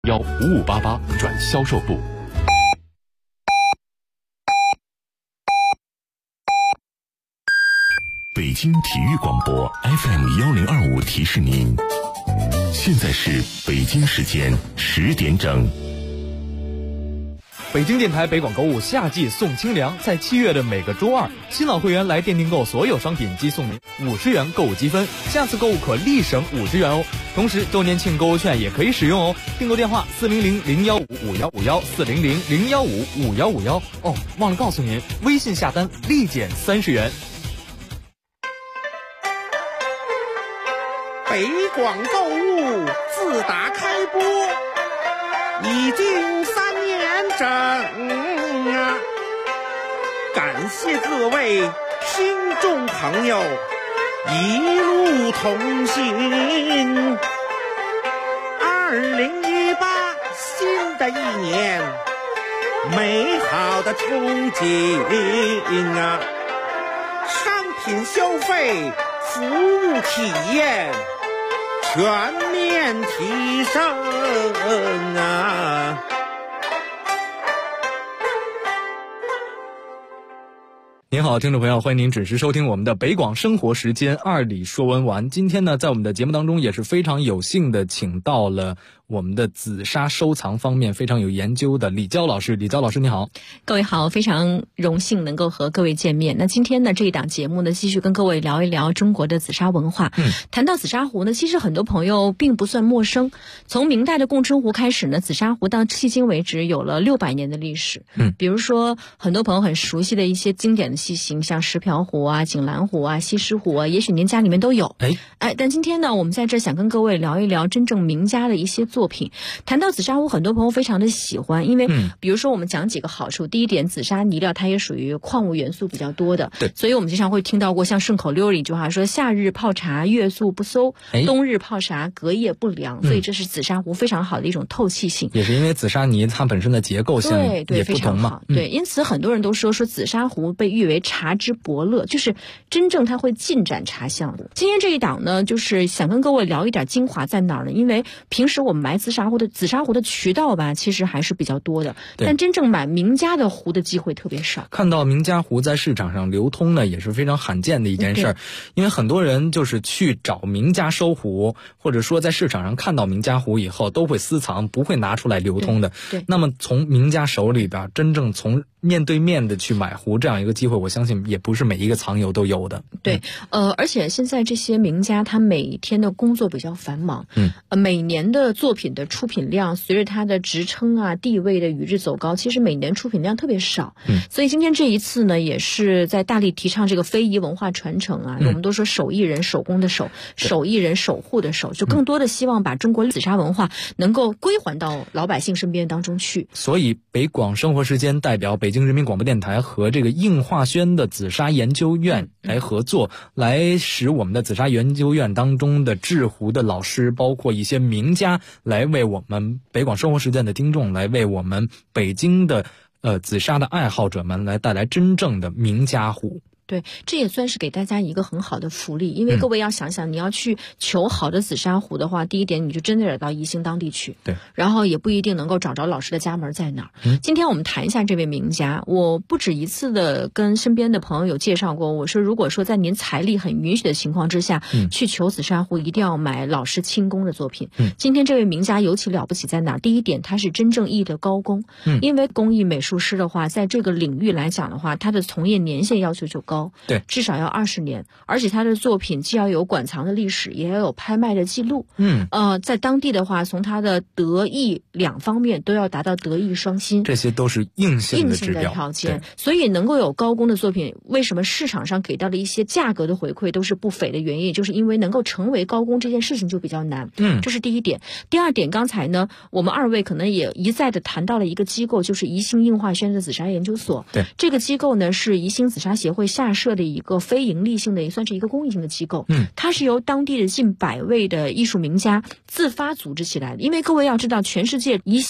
5588转销售部。北京体育广播 FM1025提示您，现在是北京时间10点整。 北京电台北广购物夏季送清凉，在7月的每个周二，新老会员来店订购所有商品即送您50元购物积分，下次购物可立省50元哦。同时，周年庆购物券也可以使用哦。订购电话400-015-5151，400-015-5151。哦，忘了告诉您，微信下单立减30元。 北广购物自打开播已经3年整啊！感谢各位听众朋友一路同行。2018新的一年，美好的憧憬啊！商品消费，服务体验全面提升啊！ 您好，听众朋友，欢迎您准时收听我们的北广生活时间2里说文玩。今天呢，在我们的节目当中也是非常有幸的请到了我们的紫砂收藏方面非常有研究的李娇老师。李娇老师你好。 各位好，非常荣幸能够和各位见面。那今天呢，这一档节目呢，继续跟各位聊一聊中国的紫砂文化。谈到紫砂壶呢，其实很多朋友并不算陌生。从明代的供春壶开始呢，紫砂壶到迄今为止有了600年的历史。比如说很多朋友很熟悉的一些经典的器型，像石瓢壶啊、锦兰壶啊、西施壶啊，也许您家里面都有。但今天呢，我们在这想跟各位聊一聊真正名家的一些作品。谈到紫砂壶，很多朋友非常的喜欢，因为比如说我们讲几个好处。第一点，紫砂泥料它也属于矿物元素比较多的，所以我们经常会听到过像顺口溜里一句话说，夏日泡茶月素不馊，冬日泡茶隔夜不凉。所以这是紫砂壶非常好的一种透气性。 也是因为紫砂泥它本身的结构性也不同嘛。 对，因此很多人都说紫砂壶被誉为茶之伯乐，就是真正它会进展茶香。今天这一档呢，就是想跟各位聊一点精华在哪儿呢？因为平时我们买紫砂壶的渠道吧，其实还是比较多的，但真正买名家的壶的机会特别少。 看到名家壶在市场上流通呢，也是非常罕见的一件事儿。因为很多人就是去找名家收壶，或者说在市场上看到名家壶以后都会私藏，不会拿出来流通的。那么从名家手里边真正从面对面的去买壶这样一个机会，我相信也不是每一个藏友都有的。 而且现在这些名家他每天的工作比较繁忙，每年的作品的出品量随着他的职称啊地位的与日走高，其实每年出品量特别少。所以今天这一次呢，也是在大力提倡这个非遗文化传承啊。我们都说手艺人手工的手，手艺人守护的手，就更多的希望把中国紫砂文化能够归还到老百姓身边当中去。 所以北广生活时间代表北京人民广播电台和这个应化轩的紫砂研究院来合作，来使我们的紫砂研究院当中的制壶的老师，包括一些名家，来为我们北广生活时间的听众，来为我们北京的紫砂的爱好者们来带来真正的名家壶。 对，这也算是给大家一个很好的福利，因为各位要想想，你要去求好的紫砂壶的话，第一点你就真的得到宜兴当地去，然后也不一定能够找着老师的家门在哪儿。今天我们谈一下这位名家，我不止一次的跟身边的朋友有介绍过，我说如果说在您财力很允许的情况之下，去求紫砂壶，一定要买老师亲工的作品。今天这位名家尤其了不起在哪儿？第一点，他是真正意义的高工，因为工艺美术师的话，在这个领域来讲的话，他的从业年限要求就高。至少要20年，而且他的作品既要有馆藏的历史，也要有拍卖的记录。在当地的话，从他的德艺两方面都要达到德艺双馨， 这些都是硬性的指标条件。所以能够有高工的作品，为什么市场上给到的一些价格的回馈都是不菲的原因，就是因为能够成为高工这件事情就比较难。这是第一点。第二点，刚才呢，我们2位可能也一再的谈到了一个机构，就是宜兴应化轩的紫砂研究所。这个机构呢是宜兴紫砂协会下设的一个非盈利性的，也算是一个公益性的机构。它是由当地的近100位的艺术名家自发组织起来的。因为各位要知道，全世界宜兴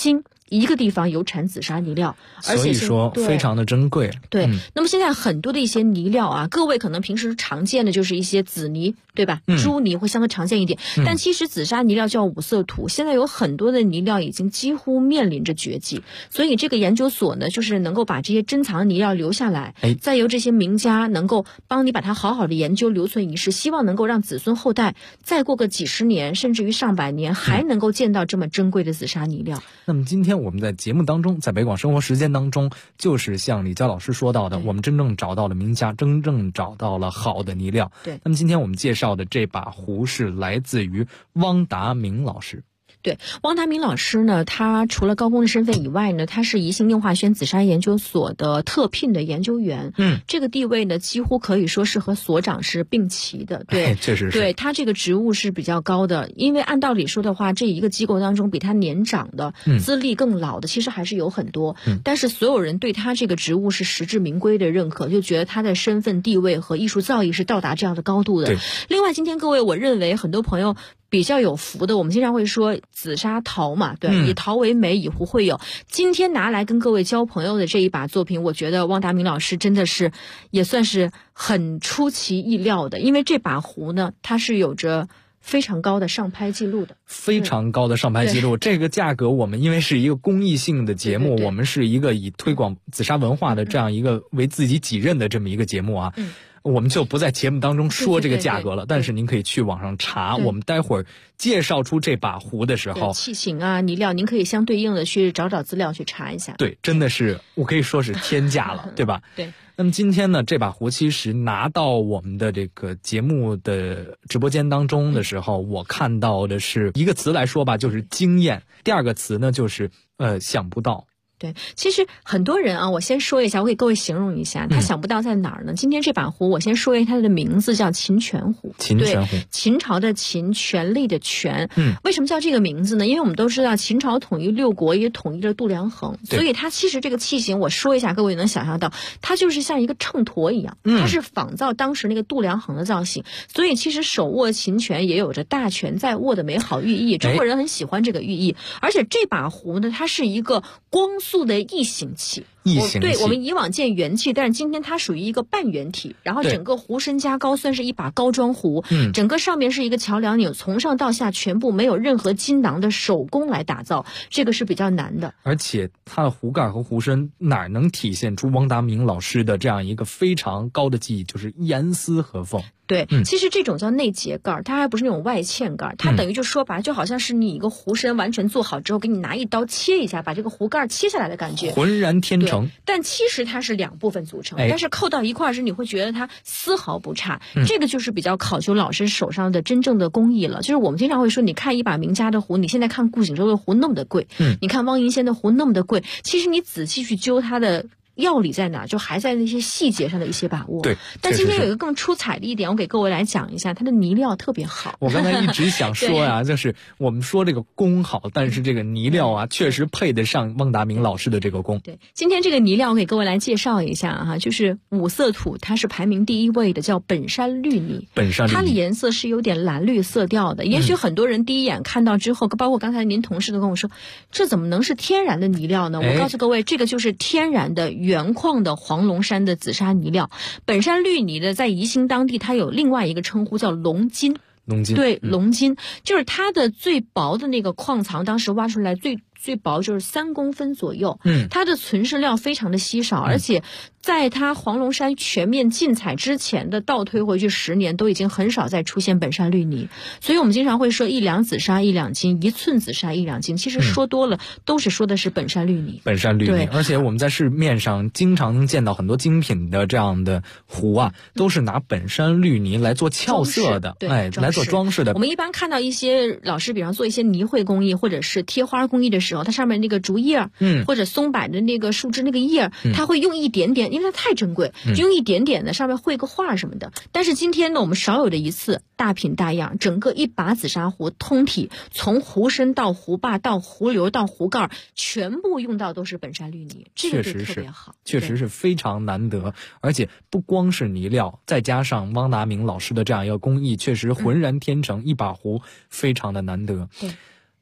一个地方有产紫砂泥料，而且所以说非常的珍贵。 对，那么现在很多的一些泥料啊，各位可能平时常见的就是一些紫泥，对吧？朱泥会相对常见一点，但其实紫砂泥料叫五色土，现在有很多的泥料已经几乎面临着绝迹，所以这个研究所呢，就是能够把这些珍藏泥料留下来，再由这些名家能够帮你把它好好的研究留存一世，希望能够让子孙后代再过个几十年甚至于上百年还能够见到这么珍贵的紫砂泥料。 那么今天我们在节目当中，在北广生活时间当中，就是像李娇老师说到的，我们真正找到了名家，真正找到了好的泥料。 对， 那么今天我们介绍的这把壶是来自于汪达明老师。 对，汪达明老师呢，他除了高工的身份以外呢，他是宜兴硬化轩紫砂研究所的特聘的研究员。这个地位呢，几乎可以说是和所长是并齐的。对， 确实是。 对，他这个职务是比较高的，因为按道理说的话，这一个机构当中比他年长的、资历更老的，其实还是有很多。但是所有人对他这个职务是实至名归的认可，就觉得他的身份地位和艺术造诣是到达这样的高度的。 对。 另外，今天各位，我认为很多朋友比较有福的，我们经常会说紫砂陶嘛，对，以陶为美，以壶会友。今天拿来跟各位交朋友的这一把作品，我觉得汪达明老师真的是也算是很出其意料的，因为这把壶呢，它是有着非常高的上拍记录的， 非常高的上拍记录。这个价格我们因为是一个公益性的节目，我们是一个以推广紫砂文化的这样一个为自己己任的这么一个节目啊。我们就不在节目当中说这个价格了，但是您可以去网上查。我们待会儿介绍出这把壶的时候， 器型啊、泥料，您可以相对应的去找资料去查一下。 对，真的是我可以说是天价了，对吧？ 对。 那么今天呢，这把壶其实拿到我们的这个节目的直播间当中的时候，我看到的是一个词来说吧，就是惊艳；第二个词呢，就是想不到。 对，其实很多人啊，我先说一下，我给各位形容一下，他想不到在哪儿呢？今天这把壶，我先说一下它的名字叫秦泉壶。 秦泉壶， 秦朝的秦，权力的权。为什么叫这个名字呢？因为我们都知道秦朝统一六国，也统一了度量衡，所以它其实这个器型，我说一下，各位能想象到，它就是像一个秤砣一样，它是仿造当时那个度量衡的造型，所以其实手握秦权也有着大权在握的美好寓意。中国人很喜欢这个寓意，而且这把壶呢，它是一个光速的异形器。对，我们以往见圆器，但是今天它属于一个半圆体，然后整个壶身加高，算是一把高装壶。整个上面是一个桥梁钮，从上到下全部没有任何金囊的手工来打造，这个是比较难的。 而且它的壶盖和壶身哪能体现出汪达明老师的这样一个非常高的技艺，就是严丝合缝。 对，其实这种叫内结盖，它还不是那种外嵌盖，它等于就说白了，就好像是你一个壶身完全做好之后，给你拿一刀切一下，把这个壶盖切下来的感觉， 浑然天成。 但其实它是两部分组成，但是扣到一块时，你会觉得它丝毫不差。这个就是比较考究老师手上的真正的工艺了。就是我们经常会说，你看一把名家的壶，你现在看顾景舟的壶那么的贵，你看汪银仙的壶那么的贵，其实你仔细去揪它的要理在哪，就还在那些细节上的一些把握。 对， 但今天有一个更出彩的一点，我给各位来讲一下，它的泥料特别好。 我刚才一直想说呀，就是我们说这个工好，但是这个泥料啊，确实配得上汪达明老师的这个工。 对，今天这个泥料我给各位来介绍一下哈，就是五色土，它是排名第一位的，叫本山绿泥。 本山绿泥， 它的颜色是有点蓝绿色调的。也许很多人第一眼看到之后，包括刚才您同事都跟我说，这怎么能是天然的泥料呢？我告诉各位，这个就是天然的原矿的黄龙山的紫砂泥料。本山绿泥的在宜兴当地，它有另外一个称呼叫龙金。 龙金， 对，龙金就是它的最薄的那个矿藏，当时挖出来最薄就是3公分左右。它的存世料非常的稀少，而且在它黄龙山全面禁采之前的倒推回去10年，都已经很少再出现本山绿泥。所以我们经常会说1两紫砂1两金，1寸紫砂1两金，其实说多了都是说的是本山绿泥。 本山绿泥，而且我们在市面上经常能见到很多精品的这样的壶啊，都是拿本山绿泥来做俏色的，来做装饰的。 我们一般看到一些老师，比方做一些泥绘工艺或者是贴花工艺的时候，它上面那个竹叶，或者松柏的那个树枝那个叶，它会用一点点，因为它太珍贵，就用一点点的上面绘个画什么的。但是今天呢，我们少有的一次大品大样，整个一把紫砂壶通体，从壶身到壶把到壶流到壶盖，全部用到都是本山绿泥，这个就特别好， 确实是非常难得。而且不光是泥料，再加上汪达明老师的这样一个工艺，确实浑然天成，一把壶非常的难得。 对。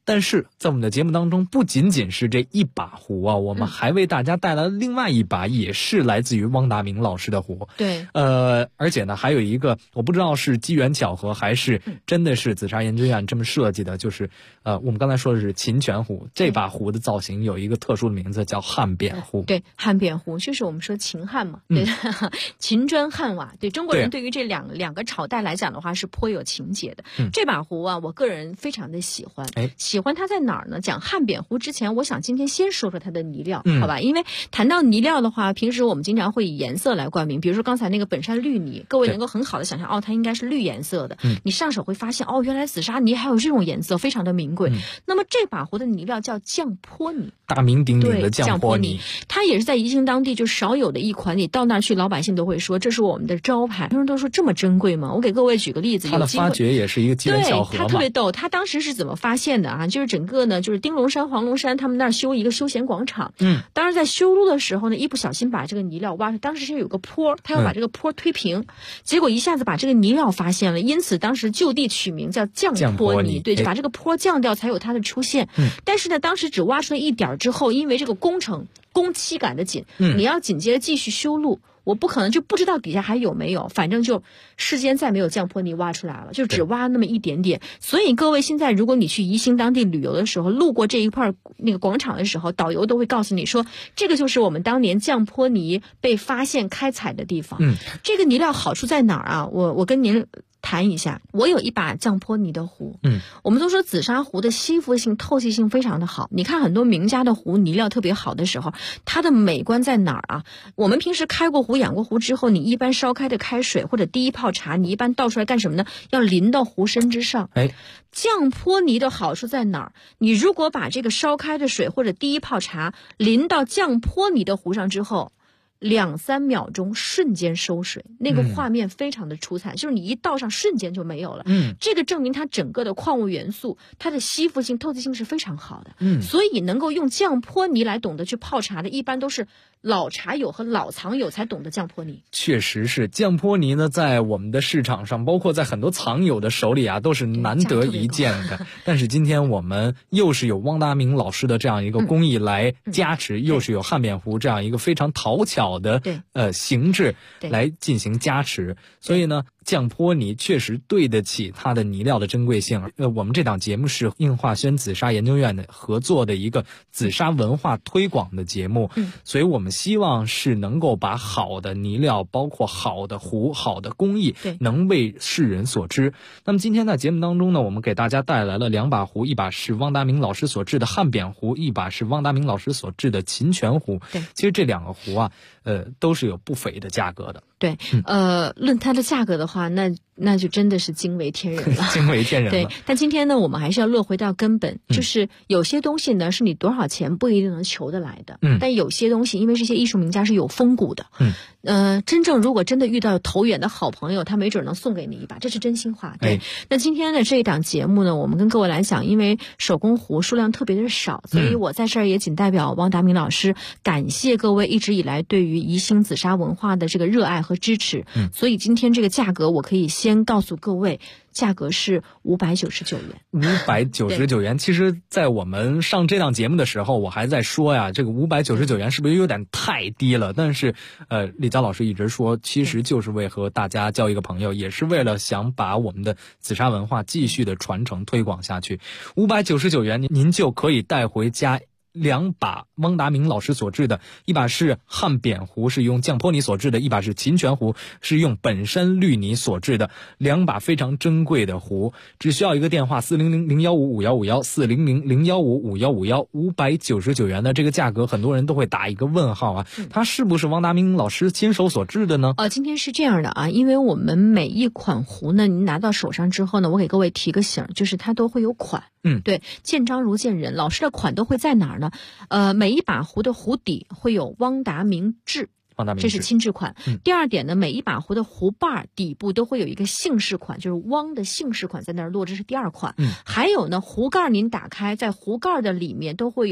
但是在我们的节目当中，不仅仅是这一把壶啊，我们还为大家带来了另外一把，也是来自于汪达明老师的壶。 对， 而且呢，还有一个我不知道是机缘巧合还是真的是紫砂研究院这么设计的，就是我们刚才说的是秦泉壶，这把壶的造型有一个特殊的名字叫汉扁壶。 对，汉扁壶就是我们说秦汉嘛，对，秦砖汉瓦。对，中国人对于这两个朝代来讲的话是颇有情节的。这把壶啊，我个人非常的喜欢。喜欢它在哪儿呢？讲汉扁壶之前，我想今天先说说它的泥料，好吧？因为谈到泥料的话，平时我们经常会以颜色来冠名，比如说刚才那个本山绿泥，各位能够很好的想象，它应该是绿颜色的。你上手会发现，原来紫砂泥还有这种颜色，非常的名贵。那么这把壶的泥料叫降坡泥， 大名鼎鼎的降坡泥， 它也是在宜兴当地就少有的一款，你到那儿去，老百姓都会说这是我们的招牌。很多人都说这么珍贵吗？我给各位举个例子， 它的发掘也是一个机缘巧合嘛。 对，它特别逗，它当时是怎么发现的啊？就是整个呢，就是丁龙山、黄龙山他们那儿修一个休闲广场。当时在修路的时候呢，一不小心把这个泥料挖出，当时是有个坡，他要把这个坡推平，结果一下子把这个泥料发现了，因此当时就地取名叫降坡泥。对，就把这个坡降掉，才有它的出现。但是呢，当时只挖出来一点之后，因为这个工期赶得紧，你要紧接着继续修路。我不可能就不知道底下还有没有，反正就世间再没有降坡泥挖出来了，就只挖那么一点点。所以各位现在如果你去宜兴当地旅游的时候，路过这一块那个广场的时候，导游都会告诉你说，这个就是我们当年降坡泥被发现开采的地方。这个泥料好处在哪儿啊？我跟您谈一下，我有一把降坡泥的壶。我们都说紫砂壶的吸附性、透气性非常的好。你看很多名家的壶泥料特别好的时候，它的美观在哪儿啊？我们平时开过壶、养过壶之后，你一般烧开的开水或者第一泡茶，你一般倒出来干什么呢？要淋到壶身之上。降坡泥的好处在哪儿？你如果把这个烧开的水或者第一泡茶淋到降坡泥的壶上之后，2-3秒钟瞬间收水，那个画面非常的出彩，就是你一倒上瞬间就没有了。这个证明它整个的矿物元素，它的吸附性、透气性是非常好的。所以能够用降坡泥来懂得去泡茶的，一般都是老茶友和老藏友才懂得降坡泥。 确实是降坡泥呢，在我们的市场上，包括在很多藏友的手里啊，都是难得一见的。但是今天我们又是有汪达明老师的这样一个工艺来加持，又是有汉扁壶这样一个非常讨巧的形制来进行加持，所以呢，降坡泥确实对得起它的泥料的珍贵性。我们这档节目是应化轩紫砂研究院的合作的一个紫砂文化推广的节目，所以我们希望是能够把好的泥料，包括好的壶、好的工艺，能为世人所知。那么今天在节目当中呢，我们给大家带来了2把壶，一把是汪达明老师所制的汉扁壶，一把是汪达明老师所制的秦泉壶。其实这2个壶啊，都是有不菲的价格的。 对，论它的价格的话，那就真的是惊为天人了， 惊为天人了。 对，但今天呢，我们还是要落回到根本，就是有些东西呢，是你多少钱不一定能求得来的。但有些东西，因为这些艺术名家是有风骨的。真正如果真的遇到投缘的好朋友，他没准能送给你一把，这是真心话。对，那今天的这一档节目呢，我们跟各位来讲，因为手工壶数量特别的少，所以我在这儿也仅代表汪达明老师感谢各位一直以来对于宜兴紫砂文化的这个热爱和支持。所以今天这个价格，我可以先告诉各位，价格是599元。 599元，其实在我们上这档节目的时候，我还在说呀，这个599元是不是有点太低了？但是李佳老师一直说，其实就是为和大家交一个朋友，也是为了想把我们的紫砂文化继续的传承推广下去。599元您就可以带回家2把汪达明老师所制的，一把是汉扁壶，是用降坡泥所制的；一把是秦泉壶，是用本山绿泥所制的。2把非常珍贵的壶，只需要一个电话400-015-5151 400-015-5151 599元的这个价格，很多人都会打一个问号啊，它是不是汪达明老师亲手所制的呢？ 今天是这样的啊，因为我们每一款壶呢，您拿到手上之后呢，我给各位提个醒，就是它都会有款。对，见章如见人，老师的款都会在哪儿呢？每一把壶的壶底会有汪达明制，这是亲制款。第二点呢，每一把壶的壶把底部都会有一个姓氏款，就是汪的姓氏款在那儿落，这是第2款。还有呢，壶盖您打开，在壶盖的里面都会有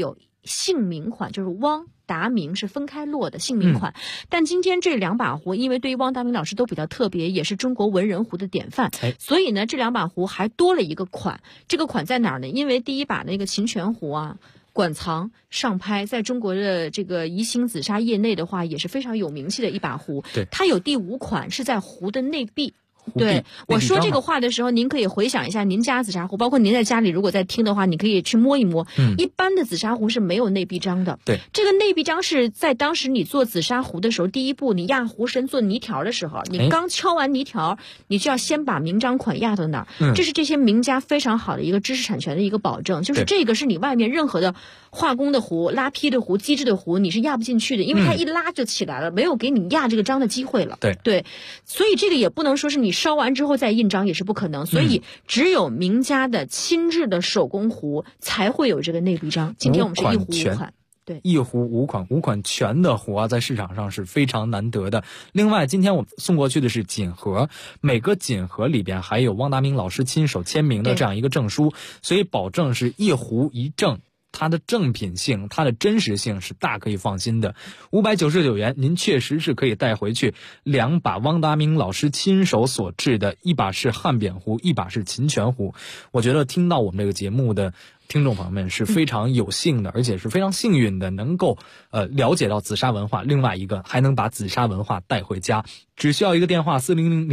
姓名款，就是汪达明是分开落的姓名款。但今天这2把壶，因为对于汪达明老师都比较特别，也是中国文人壶的典范，所以呢，这2把壶还多了一个款。这个款在哪儿呢？因为第一把那个秦泉壶啊，馆藏上拍，在中国的这个宜兴紫砂业内的话，也是非常有名气的一把壶。 对， 它有第5款是在壶的内壁。对，我说这个话的时候，您可以回想一下您家紫砂壶，包括您在家里如果在听的话，你可以去摸一摸。一般的紫砂壶是没有内壁章的。 对， 这个内壁章是在当时你做紫砂壶的时候，第一步你压壶身做泥条的时候，你刚敲完泥条，你就要先把名章款压到那儿。这是这些名家非常好的一个知识产权的一个保证，就是这个是你外面任何的化工的壶、拉坯的壶、机制的壶，你是压不进去的，因为它一拉就起来了，没有给你压这个章的机会了。对，所以这个也不能说是你烧完之后再印章，也是不可能。所以只有名家的亲制的手工壶才会有这个内壁章。今天我们是一壶5款。对， 一壶5款全的壶啊，在市场上是非常难得的。另外，今天我们送过去的是锦盒，每个锦盒里边还有汪达明老师亲手签名的这样一个证书，所以保证是一壶一证。它的正品性，它的真实性是大可以放心的。599元，您确实是可以带回去2把汪达明老师亲手所制的，一把是汉扁壶，一把是秦泉壶。我觉得听到我们这个节目的听众朋友们是非常有幸的，而且是非常幸运的，能够了解到紫砂文化，另外一个还能把紫砂文化带回家。只需要一个电话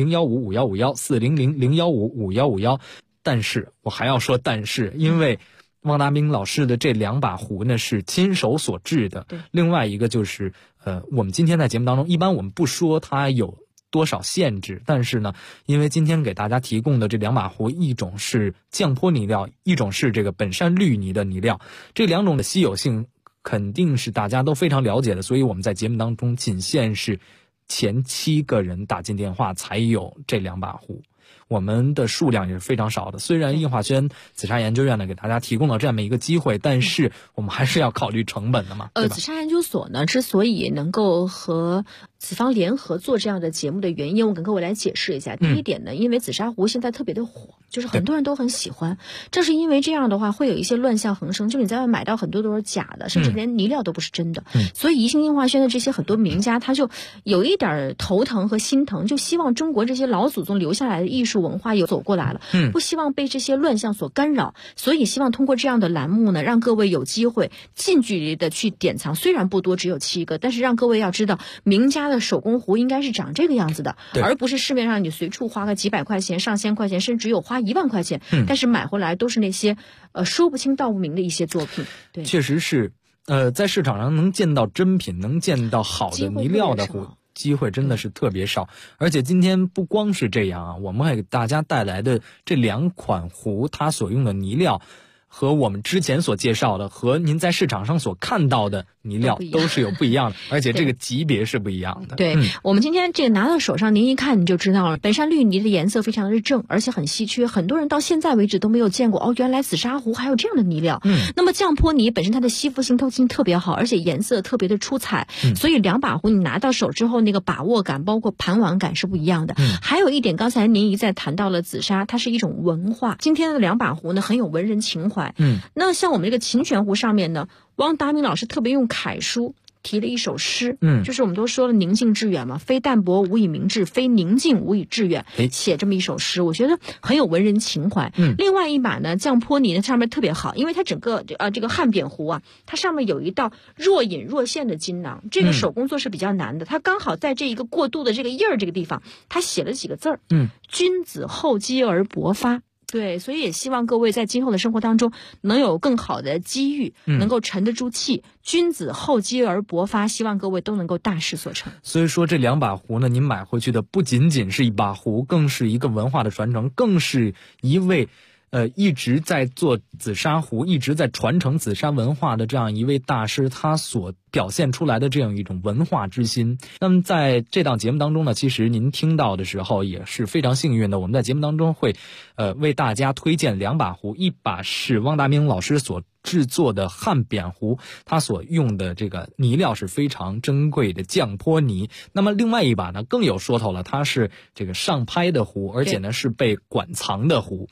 400-015-5151，400-015-5151。但是我还要说但是，因为汪达明老师的这2把壶呢是亲手所制的。另外一个就是我们今天在节目当中，一般我们不说它有多少限制，但是呢，因为今天给大家提供的这2把壶，一种是降坡泥料，一种是这个本山绿泥的泥料，这2种的稀有性肯定是大家都非常了解的，所以我们在节目当中仅限是前7个人打进电话才有这2把壶。我们的数量也是非常少的，虽然应化轩紫砂研究院呢给大家提供了这样一个机会，但是我们还是要考虑成本的嘛，对吧？ 紫砂研究所呢之所以能够和紫方联合做这样的节目的原因，我跟各位来解释一下。第一点呢，因为紫砂壶现在特别的火，就是很多人都很喜欢，正是因为这样的话会有一些乱象横生，就你在外买到很多都是假的，甚至连泥料都不是真的。所以宜兴应化轩的这些很多名家，他就有一点头疼和心疼，就希望中国这些老祖宗留下来的艺术文化有走过来了，不希望被这些乱象所干扰，所以希望通过这样的栏目呢，让各位有机会近距离的去典藏，虽然不多，只有7个，但是让各位要知道名家的手工壶应该是长这个样子的，而不是市面上你随处花个几百块钱、上千块钱，甚至有花1万块钱，但是买回来都是那些说不清道不明的一些作品。对， 确实是在市场上能见到真品，能见到好的泥料的壶，机会真的是特别少。而且今天不光是这样啊，我们还给大家带来的这2款壶，它所用的泥料和我们之前所介绍的，和您在市场上所看到的泥料都是有不一样的，而且这个级别是不一样的。 对，我们今天这个拿到手上，您一看你就知道了，本山绿泥的颜色非常的正，而且很稀缺，很多人到现在为止都没有见过原来紫砂壶还有这样的泥料。那么降坡泥本身它的吸附性透气性特别好，而且颜色特别的出彩，所以2把壶你拿到手之后，那个把握感包括盘玩感是不一样的。还有一点，刚才您一再谈到了紫砂，它是一种文化。今天的2把壶呢，很有文人情怀。那像我们这个秦泉壶上面呢，汪达明老师特别用楷书提了一首诗，就是我们都说了宁静致远嘛，非淡泊无以明志，非宁静无以致远，写这么一首诗，我觉得很有文人情怀。另外一把呢，降坡泥呢上面特别好，因为它整个这个汉扁壶啊，它上面有一道若隐若现的金囊，这个手工做是比较难的，它刚好在这一个过渡的这个印儿这个地方，它写了几个字儿，君子厚积而薄发。对，所以也希望各位在今后的生活当中能有更好的机遇，能够沉得住气，君子厚积而薄发，希望各位都能够大事所成。 所以说这2把壶呢，您买回去的不仅仅是一把壶，更是一个文化的传承，更是一位一直在做紫砂壶，一直在传承紫砂文化的这样一位大师，他所表现出来的这样一种文化之心。那么在这档节目当中呢，其实您听到的时候也是非常幸运的，我们在节目当中会为大家推荐2把壶，一把是汪达明老师所制作的汉扁壶，它所用的这个泥料是非常珍贵的降坡泥。那么另外一把呢更有说头了，它是这个上拍的壶，而且呢是被馆藏的壶。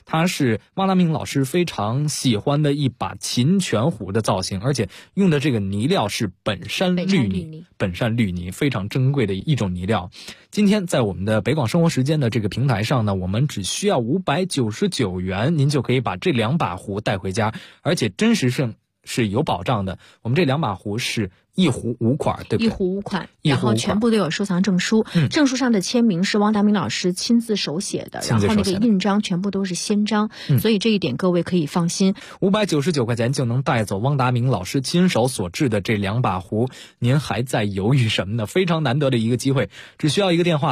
它是汪达明老师非常喜欢的一把秦泉壶的造型，而且用的这个泥料是本山绿泥，非常珍贵的一种泥料。今天在我们的北广生活时间的这个平台上呢，我们只需要599元，您就可以把这2把壶带回家，而且真实性是有保障的。我们这2把壶是1壶5款，对不对？1 壶5款，然后全部都有收藏证书，证书上的签名是汪达明老师亲自手写的，然后那个印章全部都是先章，所以这一点各位可以放心。 599块钱就能带走汪达明老师亲手所制的这2把壶，您还在犹豫什么呢？非常难得的一个机会，只需要一个电话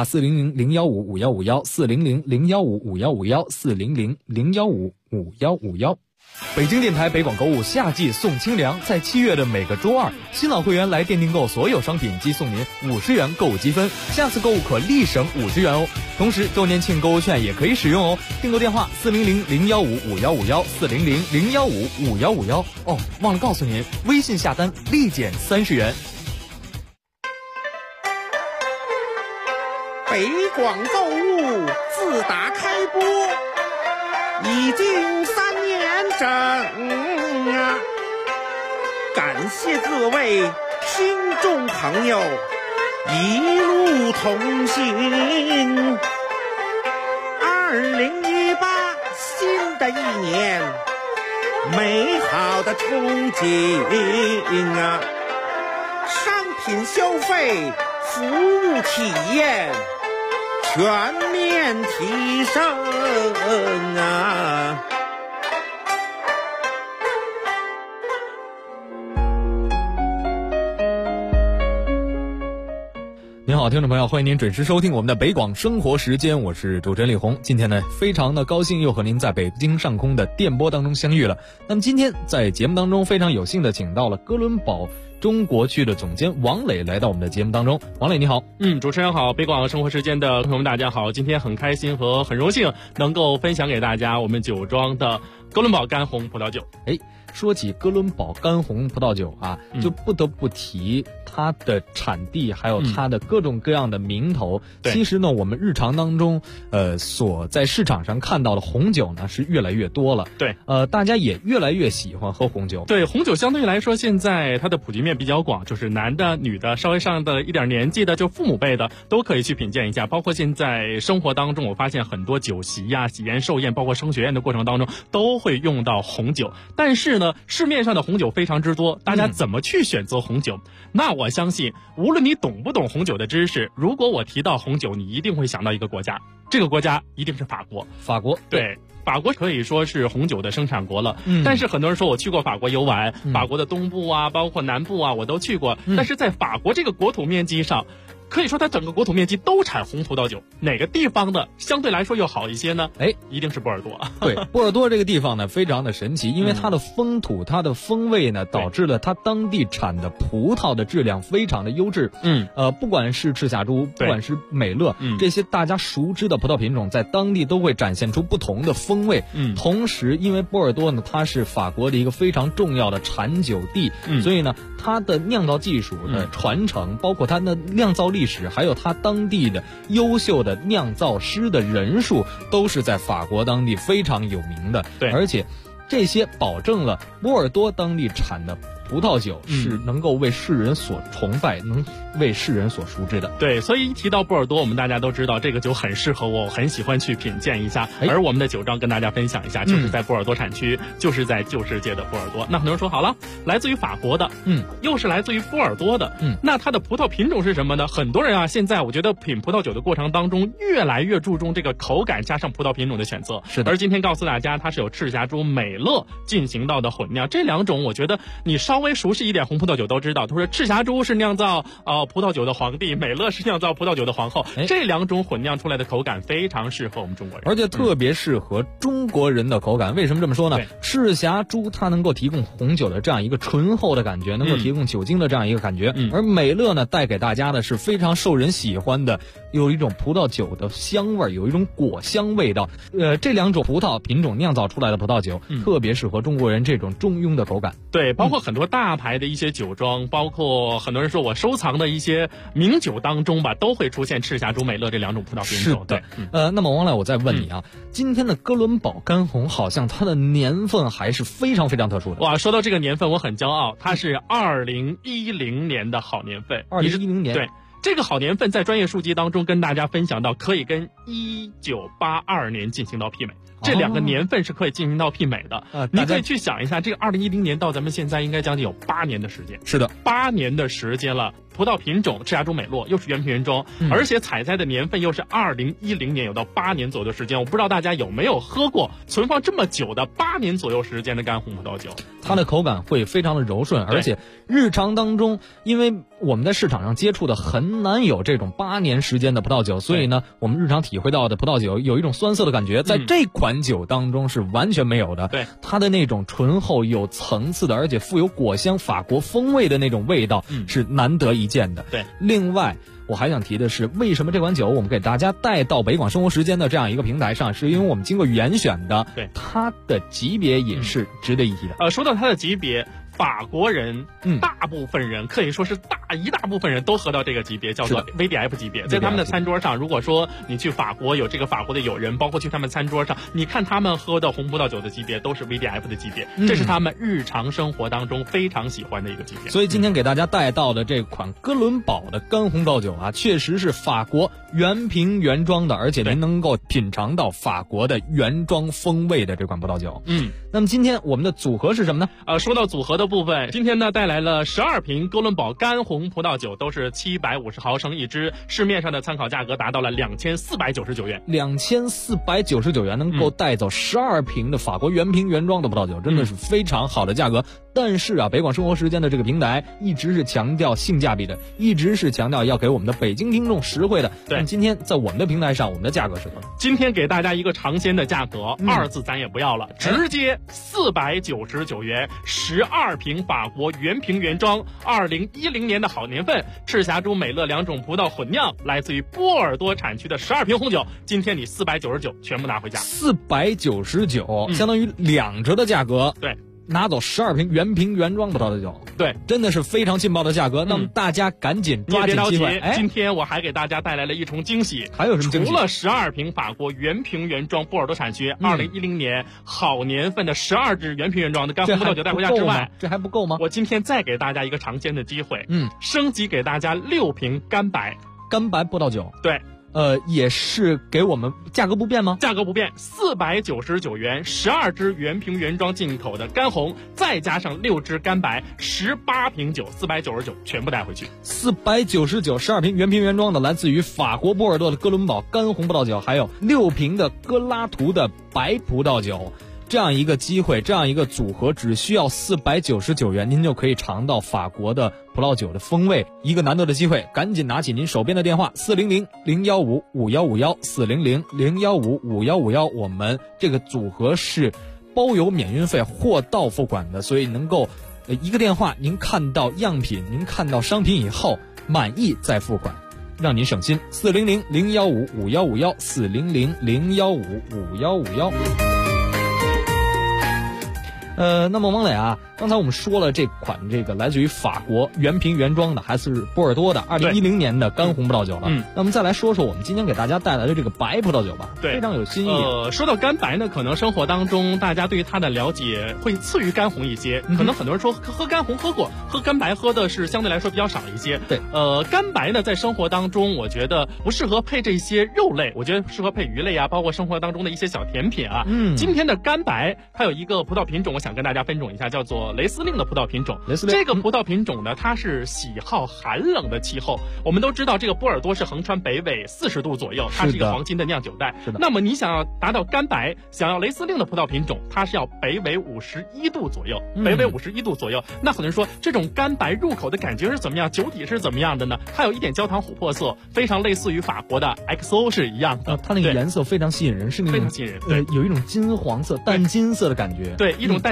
400-015-5151，400-015-5151，400-015-5151。北京电台北广购物夏季送清凉，在7月的每个周二，新老会员来店订购所有商品即送您50元购物积分，下次购物可立省50元哦。同时周年庆购物券也可以使用哦。订购电话400-015-5151，400-015-5151。哦，忘了告诉您，微信下单立减30元。 北广购物自打开播已经3年整啊！感谢各位听众朋友一路同行。2018新的一年，美好的憧憬啊！商品消费、服务体验全面提升啊！ 您好，听众朋友，欢迎您准时收听我们的北广生活时间，我是主持人李红。今天呢，非常的高兴又和您在北京上空的电波当中相遇了。那么今天在节目当中非常有幸的请到了哥伦堡中国区的总监王磊来到我们的节目当中。王磊你好。 主持人好，北广生活时间的朋友们大家好，今天很开心和很荣幸能够分享给大家我们酒庄的哥伦堡干红葡萄酒。 说起哥伦堡干红葡萄酒啊，就不得不提它的产地，还有它的各种各样的名头。其实呢，我们日常当中所在市场上看到的红酒呢是越来越多了。 对， 大家也越来越喜欢喝红酒。 对，红酒相对来说现在它的普及面比较广，就是男的、女的，稍微上的一点年纪的，就父母辈的都可以去品鉴一下。包括现在生活当中，我发现很多酒席呀、喜宴、寿宴，包括升学宴的过程当中，都会用到红酒。但是呢，市面上的红酒非常之多，大家怎么去选择红酒？那我相信，无论你懂不懂红酒的知识，如果我提到红酒，你一定会想到一个国家，这个国家一定是法国。 法国， 对。法国可以说是红酒的生产国了，但是很多人说我去过法国游玩，法国的东部啊，包括南部啊，我都去过，但是在法国这个国土面积上，可以说它整个国土面积都产红葡萄酒，哪个地方的相对来说又好一些呢？一定是波尔多。 对，波尔多这个地方呢非常的神奇，因为它的风土、它的风味呢，导致了它当地产的葡萄的质量非常的优质。不管是赤霞珠，不管是美乐，这些大家熟知的葡萄品种，在当地都会展现出不同的风味。同时，因为波尔多呢，它是法国的一个非常重要的产酒地，所以呢，它的酿造技术的传承，包括它的酿造历史，还有它当地的优秀的酿造师的人数，都是在法国当地非常有名的。 对， 而且这些保证了波尔多当地产的葡萄酒是能够为世人所崇拜，能为世人所熟知的。 对，所以一提到波尔多，我们大家都知道这个酒很适合我，很喜欢去品鉴一下。而我们的酒庄跟大家分享一下，就是在波尔多产区，就是在旧世界的波尔多。那很多人说好了，来自于法国的，又是来自于波尔多的，那它的葡萄品种是什么呢？很多人啊，现在我觉得品葡萄酒的过程当中，越来越注重这个口感加上葡萄品种的选择。 是的。 而今天告诉大家，它是有赤霞珠、美乐进行到的混酿，这两种我觉得你稍微熟悉一点红葡萄酒都知道，他说赤霞珠是酿造葡萄酒的皇帝，美乐是酿造葡萄酒的皇后，这两种混酿出来的口感非常适合我们中国人， 而且特别适合中国人的口感。为什么这么说呢？赤霞珠它能够提供红酒的这样一个醇厚的感觉，能够提供酒精的这样一个感觉，而美乐呢带给大家的是非常受人喜欢的，有一种葡萄酒的香味，有一种果香味道。这两种葡萄品种酿造出来的葡萄酒，特别适合中国人这种中庸的口感。 对，包括很多多大牌的一些酒庄，包括很多人说我收藏的一些名酒当中吧，都会出现赤霞珠、美乐这两种葡萄品种。 是的，那么王来，我再问你啊，今天的哥伦堡干红好像它的年份还是非常非常特殊的。 哇，说到这个年份，我很骄傲，它是2010年的好年份。 2010年， 对。这个好年份在专业书籍当中跟大家分享到，可以跟1982年进行到媲美，这两个年份是可以进行到媲美的。你可以去想一下，这个2010年到咱们现在应该将近有8年的时间。 是的 ，8年的时间了。葡萄品种赤霞珠美洛又是原品原装，而且采摘的年份又是2010年，有到8年左右的时间。我不知道大家有没有喝过存放这么久的8年左右时间的干红葡萄酒， 它的口感会非常的柔顺，而且日常当中，因为我们在市场上接触的很难有这种8年时间的葡萄酒，所以呢，我们日常体会到的葡萄酒有一种酸涩的感觉，在这款酒当中是完全没有的。 对， 它的那种醇厚有层次的，而且富有果香法国风味的那种味道，是难得一见的。 对， 另外我还想提的是，为什么这款酒我们给大家带到北广生活时间的这样一个平台上，是因为我们经过严选的， 对， 它的级别也是值得一提的。 说到它的级别，法国人大部分人可以说是一大部分人都喝到这个级别，叫做 VDF 级别。在他们的餐桌上，如果说你去法国有这个法国的友人，包括去他们餐桌上，你看他们喝的红葡萄酒的级别都是 VDF 的级别，这是他们日常生活当中非常喜欢的一个级别。 所以今天给大家带到的这款哥伦堡的干红葡萄酒啊，确实是法国原瓶原装的，而且您能够品尝到法国的原装风味的这款葡萄酒。那么今天我们的组合是什么呢？ 说到组合的部分，今天呢带来了12瓶哥伦堡干红葡萄酒，都是750毫升一支，市面上的参考价格达到了2499元。 2499元能够带走12瓶的法国原瓶原装的葡萄酒，真的是非常好的价格。但是啊，北广生活时间的这个平台一直是强调性价比的，一直是强调要给我们的北京听众实惠的。 对， 今天在我们的平台上，我们的价格是多少？ 今天给大家一个尝鲜的价格，2字咱也不要了，直接499元，12瓶法国原瓶原装，2010年的好年份，赤霞珠、美乐两种葡萄混酿，来自于波尔多产区的12瓶红酒，今天你499全部拿回家。 499，相当于2折的价格。 对。 拿走12瓶原瓶原装葡萄酒， 对， 真的是非常劲爆的价格。那么大家赶紧抓紧机会。 今天我还给大家带来了一重惊喜， 还有什么惊喜？ 除了12瓶法国原瓶原装波尔多产区2010年好年份的12支原瓶原装的干红葡萄酒带回家之外， 这还不够吗？ 我今天再给大家一个尝鲜的机会，升级给大家6瓶干白葡萄酒。 对。 也是给我们价格不变吗？ 价格不变，499元，12支原瓶原装进口的干红，再加上6支干白，18瓶酒，499全部带回去。 499，12瓶原瓶原装的，来自于法国波尔多的哥伦堡干红葡萄酒，还有6瓶的哥拉图的白葡萄酒。这样一个机会，这样一个组合，只需要499元，您就可以尝到法国的葡萄酒的风味。一个难得的机会，赶紧拿起您手边的电话400-015-5151，400-015-5151。我们这个组合是包邮免运费，货到付款的，所以能够一个电话，您看到样品，您看到商品以后满意再付款，让您省心。400-015-5151，400-015-5151。那么王磊啊，刚才我们说了这款来自于法国原瓶原装的，还是波尔多的2010年的干红葡萄酒了。那我们再来说说我们今天给大家带来的这个白葡萄酒吧， 对， 非常有新意。 说到干白呢，可能生活当中大家对于它的了解会次于干红一些，可能很多人说喝干红喝过，喝干白喝的是相对来说比较少一些。 对， 干白呢在生活当中，我觉得不适合配这些肉类，我觉得适合配鱼类啊，包括生活当中的一些小甜品啊。今天的干白它有一个葡萄品种，我想跟大家分种一下，叫做雷司令的葡萄品种。这个葡萄品种呢，它是喜好寒冷的气候。我们都知道这个波尔多是横穿北纬40度左右，它是一个黄金的酿酒带。 是的。 那么你想要达到干白，想要雷司令的葡萄品种，它是要北纬51度左右，北纬51度左右。那很多人说这种干白入口的感觉是怎么样，酒体是怎么样的呢？它有一点焦糖琥珀色，非常类似于法国的 XO 是一样的。 它那个颜色非常吸引人，是那种非常吸引人，对， 有一种金黄色、淡金色的感觉。 对，一种淡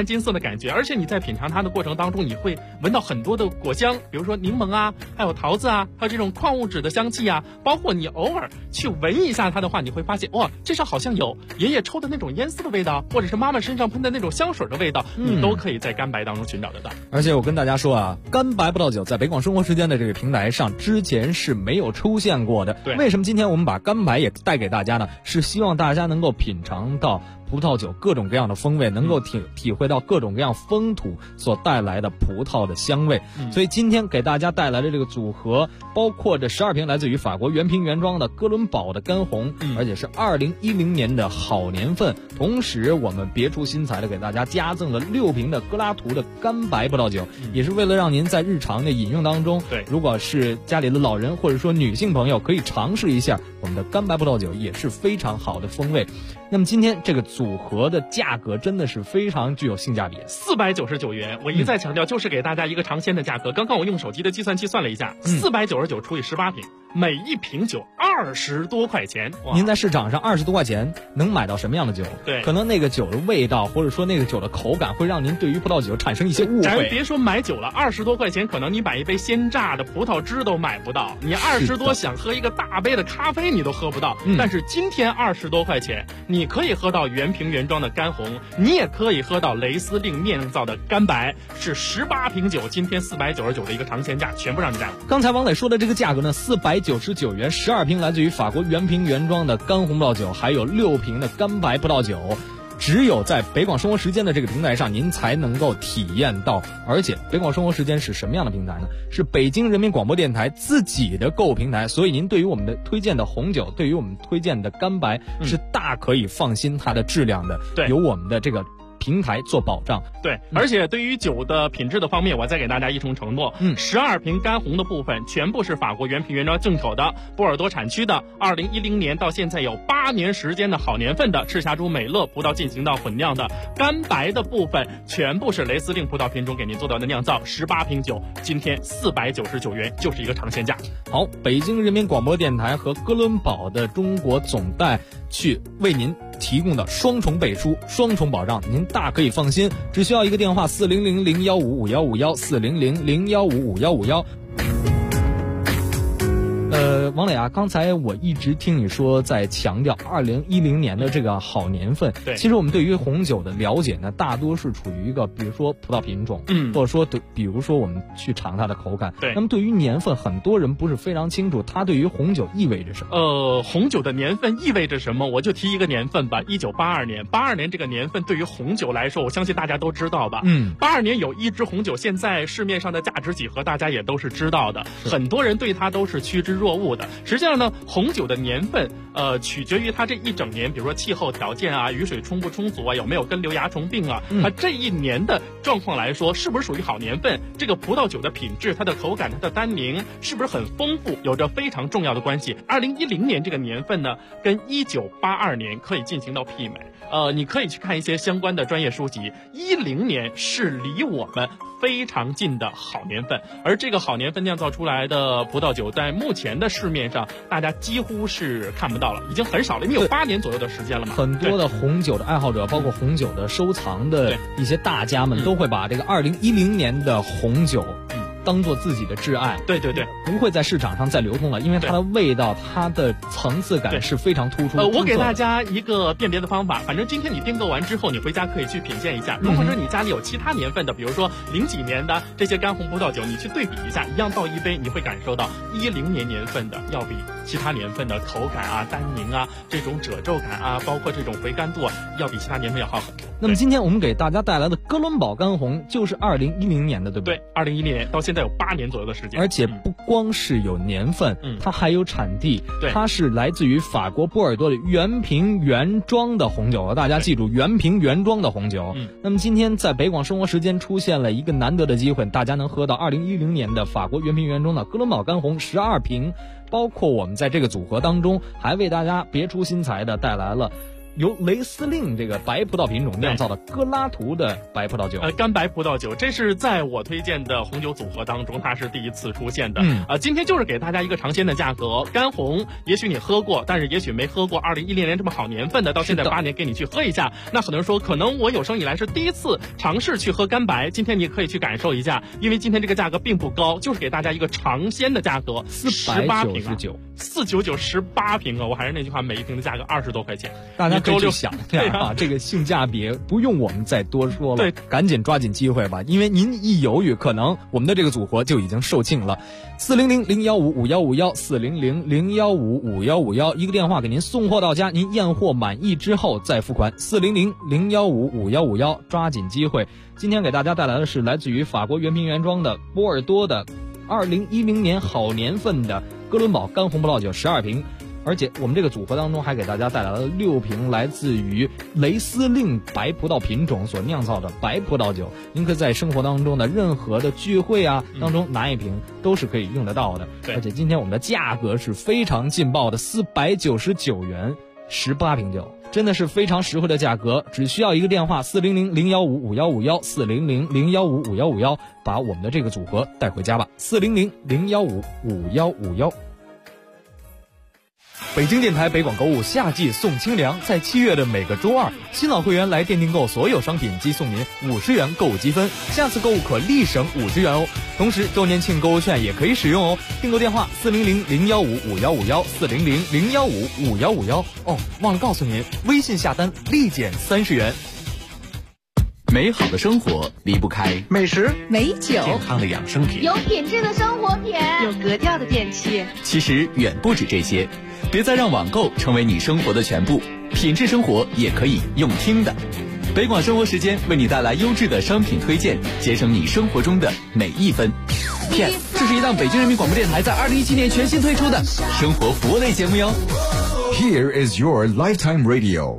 淡金色的感觉，而且你在品尝它的过程当中，你会闻到很多的果香，比如说柠檬啊，还有桃子啊，还有这种矿物质的香气啊，包括你偶尔去闻一下它的话，你会发现哇，这上好像有爷爷抽的那种烟丝的味道，或者是妈妈身上喷的那种香水的味道，你都可以在干白当中寻找得到。 而且我跟大家说啊，干白葡萄酒在北广生活时间的这个平台上之前是没有出现过的。 对， 为什么今天我们把干白也带给大家呢？是希望大家能够品尝到葡萄酒各种各样的风味，能够体会到各种各样风土所带来的葡萄的香味。所以今天给大家带来的这个组合，包括这12瓶来自于法国原瓶原装的哥伦堡的干红，而且是2010年的好年份。同时我们别出心裁的给大家加赠了6瓶的格拉图的干白葡萄酒，也是为了让您在日常的饮用当中， 对， 如果是家里的老人或者说女性朋友可以尝试一下我们的干白葡萄酒，也是非常好的风味。那么今天这个组合的价格真的是非常具有性价比 ，499元。我一再强调，就是给大家一个尝鲜的价格。刚刚我用手机的计算器算了一下，499除以18瓶，每一瓶酒20多块钱。 您在市场上20多块钱能买到什么样的酒？ 对， 可能那个酒的味道或者说那个酒的口感会让您对于葡萄酒产生一些误会。 咱别说买酒了，20多块钱可能你买一杯鲜榨的葡萄汁都买不到，你20多想喝一个大杯的咖啡你都喝不到。但是今天20多块钱，你可以喝到原瓶原装的干红，你也可以喝到雷司令酿造的干白，是18瓶酒，今天499的一个尝鲜价，全部让你占了。 刚才王磊说的这个价格呢，499元，12瓶来自于法国原瓶原装的干红葡萄酒，还有6瓶的干白葡萄酒。只有在北广生活时间的这个平台上，您才能够体验到。而且北广生活时间是什么样的平台呢？是北京人民广播电台自己的购物平台，所以您对于我们的推荐的红酒，对于我们推荐的干白，是大可以放心它的质量的。 对， 有我们的这个平台做保障。 对，而且对于酒的品质的方面，我再给大家一重承诺，12瓶干红的部分全部是法国原瓶原装进口的，波尔多产区的，2010年到现在有8年时间的好年份的赤霞珠美乐葡萄进行到混酿的，干白的部分全部是雷司令葡萄品种给您做到的酿造，18瓶酒，今天499元就是一个尝鲜价。 好，北京人民广播电台和哥伦堡的中国总代去为您提供的双重背书、双重保障，您大可以放心，只需要一个电话400-015-5151，400-015-5151。王磊啊，刚才我一直听你说在强调2010年的这个好年份。 对， 其实我们对于红酒的了解呢，大多是处于一个，比如说葡萄品种，或者说比如说我们去尝它的口感。 对， 那么对于年份，很多人不是非常清楚，它对于红酒意味着什么？ 红酒的年份意味着什么？我就提一个年份吧，1982年。82年这个年份对于红酒来说，我相信大家都知道吧。82年有一支红酒，现在市面上的价值几何大家也都是知道的，很多人对它都是趋之若鹜的。实际上呢，红酒的年份取决于它这一整年，比如说气候条件啊，雨水充不充足啊，有没有根瘤蚜虫病啊，它这一年的状况来说，是不是属于好年份？这个葡萄酒的品质、它的口感、它的单宁是不是很丰富，有着非常重要的关系。2010年这个年份呢，跟1982年可以进行到媲美。你可以去看一些相关的专业书籍，10年是离我们非常近的好年份，而这个好年份酿造出来的葡萄酒，在目前的市面上，大家几乎是看不到了，已经很少了，因为有8年左右的时间了嘛。 很多的红酒的爱好者，包括红酒的收藏的一些大家们，都会把这个2010年的红酒当做自己的挚爱。 对对对， 不会在市场上再流通了，因为它的味道、它的层次感是非常突出。 我给大家一个辨别的方法，反正今天你订购完之后，你回家可以去品鉴一下。如果说你家里有其他年份的，比如说0几年的这些干红葡萄酒，你去对比一下，一样倒一杯，你会感受到10年年份的要比其他年份的口感啊、单宁啊、这种褶皱感啊，包括这种回甘度啊，要比其他年份要好很多。 那么今天我们给大家带来的哥伦堡干红就是2010年的，对不对？ 对，2010年到现在有8年左右的时间， 而且不光是有年份，它还有产地。 对， 它是来自于法国波尔多的原瓶原装的红酒，大家记住，原瓶原装的红酒。那么今天在北广生活时间出现了一个难得的机会，大家能喝到2010年的法国原瓶原装的哥伦堡干红12瓶，包括我们在这个组合当中还为大家别出心裁的带来了由雷司令这个白葡萄品种酿造的格拉图的白葡萄酒。 干白葡萄酒，这是在我推荐的红酒组合当中，它是第一次出现的。今天就是给大家一个尝鲜的价格，干红也许你喝过，但是也许没喝过2016年这么好年份的，到现在8年给你去喝一下。那很多人说，可能我有生以来是第一次尝试去喝干白，今天你可以去感受一下，因为今天这个价格并不高，就是给大家一个尝鲜的价格，18瓶，499 18瓶啊！我还是那句话，每一瓶的价格20多块钱， 大家可以去想这个性价比不用我们再多说了，对，赶紧抓紧机会吧，因为您一犹豫，可能我们的这个组合就已经售罄了。400-015-5151，400-015-5151，一个电话给您送货到家，您验货满意之后再付款。400-015-5151，抓紧机会。今天给大家带来的是来自于法国原瓶原装的波尔多的2010年好年份的哥伦堡干红葡萄酒12瓶。而且我们这个组合当中还给大家带来了6瓶来自于雷司令白葡萄品种所酿造的白葡萄酒，您可以在生活当中的任何的聚会当中拿一瓶都是可以用得到的。而且今天我们的价格是非常劲爆的，499元18瓶酒，真的是非常实惠的价格，只需要一个电话400-015-5151 400-015-5151，把我们的这个组合带回家吧。400-015-5151。北京电台北广购物夏季送清凉，在7月的每个周二，新老会员来店订购所有商品即送您50元购物积分，下次购物可立省50元哦。同时周年庆购物券也可以使用哦。订购电话400-015-5151 400-015-5151。哦，忘了告诉您，微信下单立减30元。 美好的生活离不开美食、 美酒、 健康的养生品、 有品质的生活品、有格调的电器。 其实远不止这些，别再让网购成为你生活的全部，品质生活也可以用听的。北广生活时间为你带来优质的商品推荐，节省你生活中的每一分。P.S. 这是一档北京人民广播电台在2017年全新推出的生活服务类节目哟。 Here is your lifetime radio。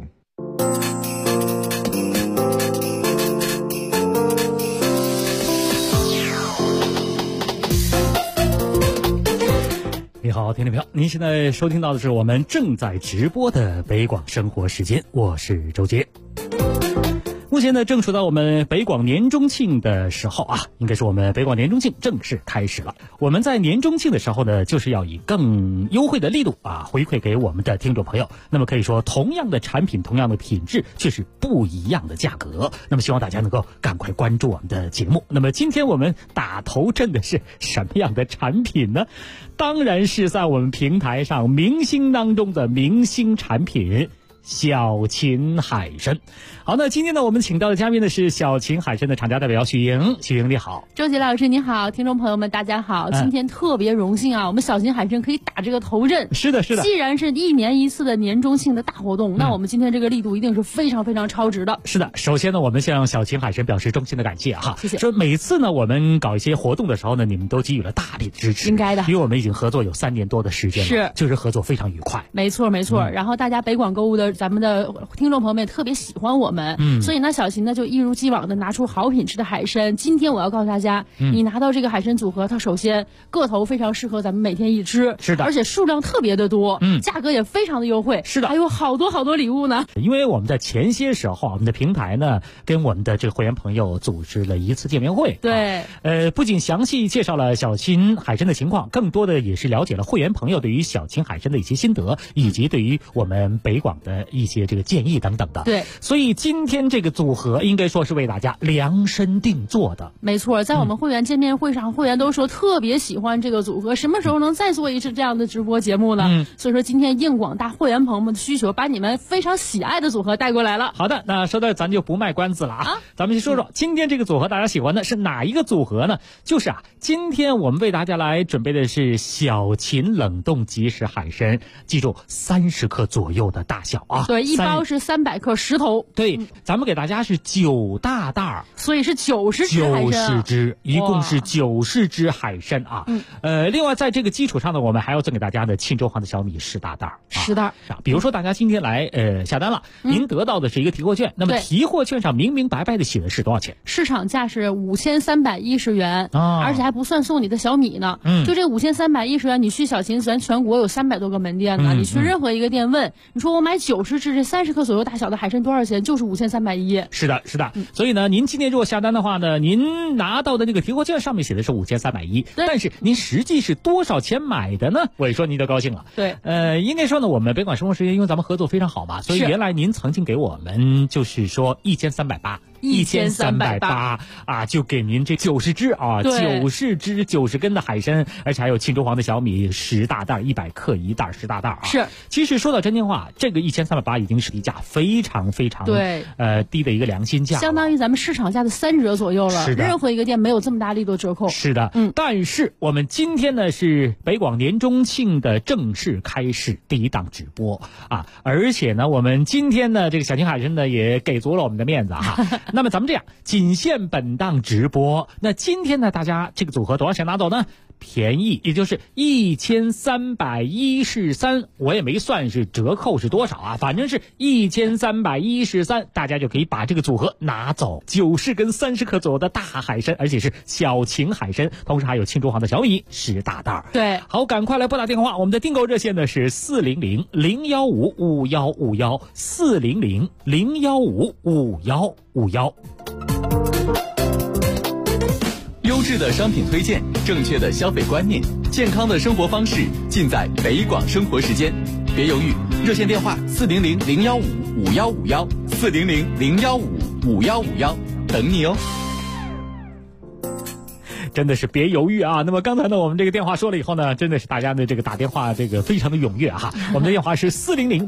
你好，听众朋友，您现在收听到的是我们正在直播的北广生活时间，我是周杰。目前呢，正处到我们北广年中庆的时候啊，应该是我们北广年中庆正式开始了。我们在年中庆的时候呢，就是要以更优惠的力度回馈给我们的听众朋友。那么可以说，同样的产品，同样的品质，却是不一样的价格。那么希望大家能够赶快关注我们的节目。那么今天我们打头阵的是什么样的产品呢？当然是在我们平台上明星当中的明星产品。小秦海参。好，那今天呢，我们请到的嘉宾呢是小秦海参的厂家代表许莹。许莹你好。 周杰老师你好，听众朋友们大家好。今天特别荣幸我们小秦海参可以打这个头阵。 是的是的， 既然是1年1次的年中庆的大活动，那我们今天这个力度一定是非常非常超值的。 是的，首先呢，我们向小秦海参表示衷心的感谢谢谢。 说每次呢我们搞一些活动的时候呢，你们都给予了大力的支持。 应该的， 因为我们已经合作有3年多的时间了， 是， 就是合作非常愉快。 没错没错。然后大家北广购物的咱们的听众朋友们也特别喜欢我们，所以呢小秦呢就一如既往的拿出好品质的海参。今天我要告诉大家，你拿到这个海参组合，它首先个头非常适合咱们每天一吃， 是的， 而且数量特别的多，价格也非常的优惠， 是的， 还有好多好多礼物呢。 因为我们在前些时候，我们的平台呢跟我们的这个会员朋友组织了一次见面会， 对， 不仅详细介绍了小秦海参的情况，更多的也是了解了会员朋友对于小秦海参的一些心得，以及对于我们北广的一些这个建议等等的。 对， 所以今天这个组合应该说是为大家量身定做的。 没错，在我们会员见面会上，会员都说特别喜欢这个组合，什么时候能再做一次这样的直播节目呢？所以说今天应广大会员朋友们的需求，把你们非常喜爱的组合带过来了。 好的，那说到咱就不卖关子了咱们先说说今天这个组合大家喜欢的是哪一个组合呢？就是今天我们为大家来准备的是小秦冷冻即食海参，记住30克左右的大小对，一包是300克10头。 对，咱们给大家是9大袋， 所以是90只海参 90只，一共是90只海参另外在这个基础上呢，我们还要赠给大家的沁州黄的小米10大袋 10袋比如说大家今天来下单了，您得到的是一个提货券，那么提货券上明明白白的写的是多少钱？ 市场价是5310元而且还不算送你的小米呢。就这5310元，你去小秦咱全国有300多个门店呢，你去任何一个店问，你说我买90 90只这30克左右大小的海参多少钱？就是5310。 是的，是的。所以呢，您今天如果下单的话呢，您拿到的那个提货券上面写的是5310，但是您实际是多少钱买的呢？我一说您就高兴了。 对， 应该说呢，我们北广生活时间因为咱们合作非常好嘛，所以原来您曾经给我们就是说1380啊，就给您这90只啊，90只90根的海参，而且还有庆州黄的小米10大袋，100克一袋10大袋啊。 是， 其实说到真心话，这个1380已经是低价，非常非常低的一个良心价， 相当于咱们市场价的3折左右了。 是的， 任何一个店没有这么大力度折扣。 是的，但是我们今天呢是北广年中庆的正式开始第一档直播啊，而且呢我们今天呢这个小青海参呢也给足了我们的面子哈。那么咱们这样，仅限本档直播。那今天呢，大家这个组合多少钱拿走呢？便宜，也就是1313，我也没算是折扣是多少啊，反正是1313，大家就可以把这个组合拿走。90根30克左右的大海参，而且是小型海参，同时还有庆州黄的小米10大袋。 对， 好，赶快来拨打电话，我们的订购热线呢是400-015-5151，400-015-5151。 优质的商品推荐，正确的消费观念，健康的生活方式，尽在北广生活时间。别犹豫，热线电话400-015-5151，400-015-5151，等你哦。 真的是别犹豫啊！那么刚才呢，我们这个电话说了以后呢，真的是大家的这个打电话这个非常的踊跃哈。我们的电话是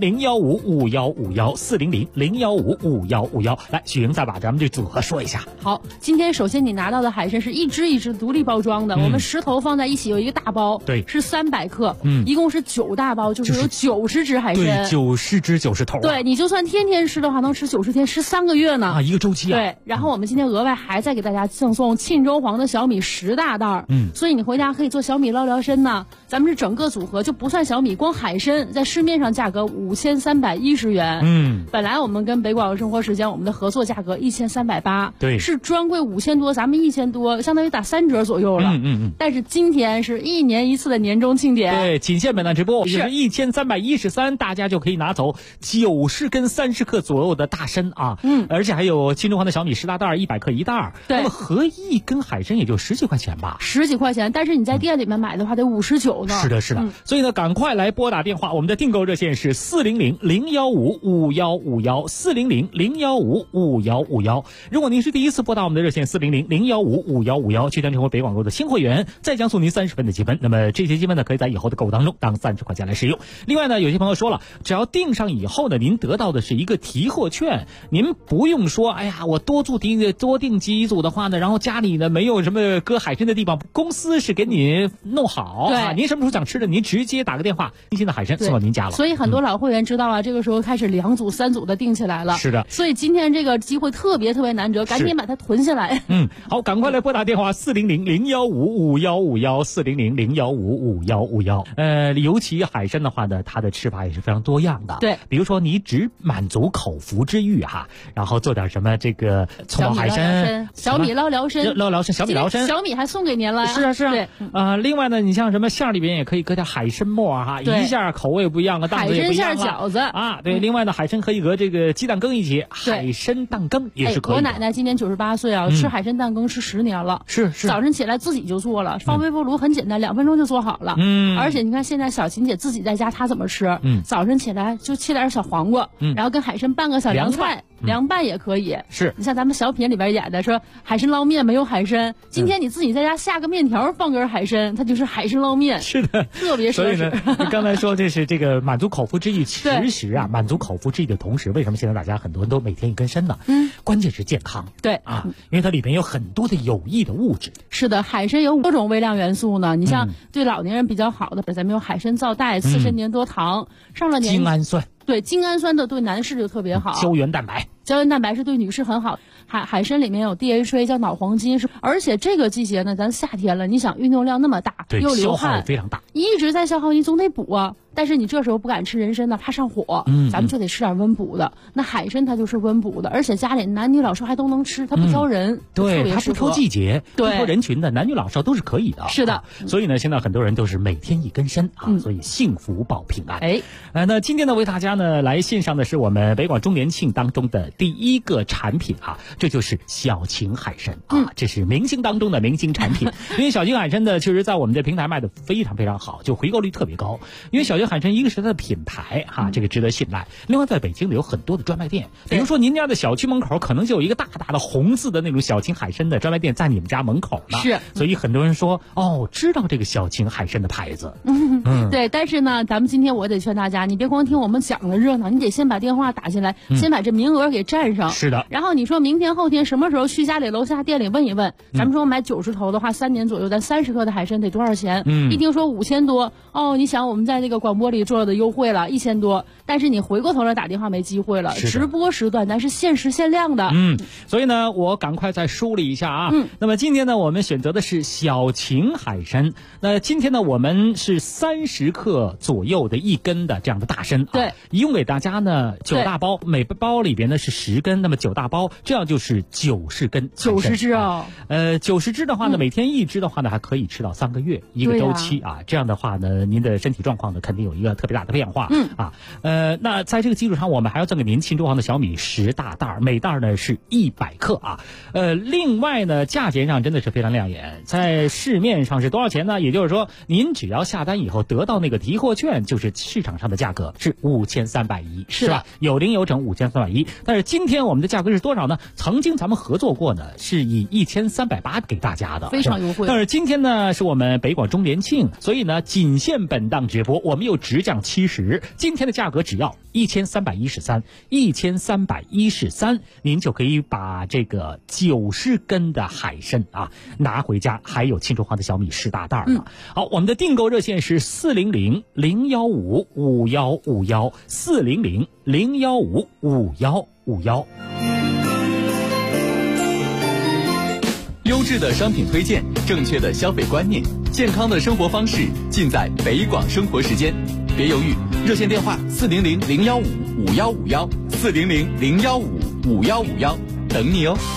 400-015-5151，400-015-5151。来，许莹再把咱们这组合说一下。 好，今天首先你拿到的海参是一只一只独立包装的，我们10头放在一起有一个大包， 对， 是300克，一共是9大包，就是有90只海参， 对，90只90头， 对，你就算天天吃的话，能吃90天，13个月呢， 一个周期啊。 对，然后我们今天额外还再给大家赠送庆州黄的小米10大袋，所以你回家可以做小米捞辽参呢。咱们是整个组合就不算小米，光海参在市面上价格5310元，本来我们跟北广生活时间我们的合作价格1380， 对， 是专柜5000多，咱们1000多，相当于打3折左右了，但是今天是1年1次的年终庆典， 对，仅限本档直播，就是1313，大家就可以拿走90根30克左右的大参啊，而且还有庆州黄的小米10大袋，100克一袋，那么合一根海参也就10几块钱吧 ，10几块钱，但是你在店里面买的话得59呢。 是的，是的，所以呢，赶快来拨打电话，我们的订购热线是400-015-5151，400-015-5151。如果您是第一次拨打我们的热线400-015-5151，即将成为北广购的新会员，再将送您30分的积分。那么这些积分呢，可以在以后的购物当中当30块钱来使用。另外呢，有些朋友说了，只要订上以后呢，您得到的是一个提货券，您不用说，哎呀，我多订几组的话呢，然后家里呢没有什么搁海参的地方，公司是给你弄好， 对， 您什么时候想吃的，您直接打个电话，新鲜的海参送到您家了。 所以很多老会员知道啊，这个时候开始2组3组的订起来了。 是的， 所以今天这个机会特别难得，赶紧把它囤下来。 好，赶快来拨打电话400-015-5151，400-015-5151。尤其海参的话呢，它的吃法也是非常多样的。 对， 比如说你只满足口腹之欲哈，然后做点什么这个葱爆海参、 小米捞辽参、 小米捞参， 小米还送给您了。 是啊。 对， 另外呢，你像什么馅里边也可以搁点海参末哈，一下口味不一样，档次也不一样了。 海参馅饺子啊，对。另外呢，海参可以和这个鸡蛋羹一起，海参蛋羹也是可以的。 我奶奶今年98岁啊，吃海参蛋羹吃10年了。 是。 早晨起来自己就做了，放微波炉很简单，2分钟就做好了。而且你看现在小琴姐自己在家，她怎么吃？早晨起来就切点小黄瓜，然后跟海参拌个小凉菜。凉拌也可以， 是你像咱们小品里边演的说海参捞面没有海参，今天你自己在家下个面条放根海参，它就是海参捞面。 是的， 特别奢侈。 所以呢，你刚才说这是这个满足口腹之欲，其实啊，满足口腹之欲的同时，为什么现在大家很多人都每天一根参呢？关键是健康。 对啊，因为它里边有很多的有益的物质。 是的，海参有多种微量元素呢。你像对老年人比较好的，咱们有海参皂苷、刺参粘多糖，上了年精氨酸。 对，精氨酸的对男士就特别好。 胶原蛋白是对女士很好。海参里面有 DHA 叫脑黄金，而且这个季节呢，咱夏天了，你想运动量那么大，又流汗， 非常大。 你一直在消耗，你总得补啊。但是你这时候不敢吃人参呢，怕上火，咱们就得吃点温补的。那海参它就是温补的，而且家里男女老少还都能吃，它不挑人， 对，它不挑季节，不挑人群的，男女老少都是可以的。 是的， 所以呢，现在很多人都是每天一根参啊，所以幸福保平安。那今天呢，为大家呢来献上的是我们北广周年庆当中的第一个产品啊，这就是小秦海参啊，这是明星当中的明星产品。因为小秦海参呢，确实在我们的平台卖的非常非常好，就回购率特别高。因为小秦海参一个是它的品牌哈，这个值得信赖。另外，在北京呢有很多的专卖店，比如说您家的小区门口可能就有一个大大的红字的那种小秦海参的专卖店在你们家门口呢。 是， 所以很多人说知道这个小秦海参的牌子。 对，但是呢，咱们今天我得劝大家，你别光听我们讲的热闹，你得先把电话打进来，先把这名额给占上。 是的。 然后你说明天后天什么时候去家里楼下店里问一问，咱们说买90头的话，3年左右，咱30克的海参得多少钱？一听说5000多，你想我们在这个广播里做的优惠了1000多，但是你回过头来打电话没机会了。直播时段咱是限时限量的。 所以呢，我赶快再梳理一下啊。那么今天呢，我们选择的是小秦海参。那今天呢，我们是30克左右的1根的这样的大参。 对， 一共给大家呢9大包，每包里边呢是10根，那么9大包，这样就是90根。 90只啊 ！90只的话呢，每天1只的话呢，还可以吃到3个月一个周期啊。这样的话呢，您的身体状况呢，肯定有一个特别大的变化。那在这个基础上，我们还要赠给您庆州行的小米10大袋，每袋呢是100克啊。另外呢，价钱上真的是非常亮眼，在市面上是多少钱呢？也就是说，您只要下单以后得到那个提货券，就是市场上的价格是5310，是吧？有零有整5310。但是今天我们的价格是多少呢？曾经咱们合作过呢，是以1380给大家的， 非常优惠。 但是今天呢，是我们北广周年庆，所以呢，仅限本档直播，我们又直降70，今天的价格只要1313，您就可以把这个90根的海参啊拿回家，还有庆州行的小米10大袋了。好，我们的订购热线是400-015-5151，400-015-5151。 优质的商品推荐，正确的消费观念，健康的生活方式，尽在北广生活时间。别犹豫，热线电话400-015-5151，400-015-5151，等你哦。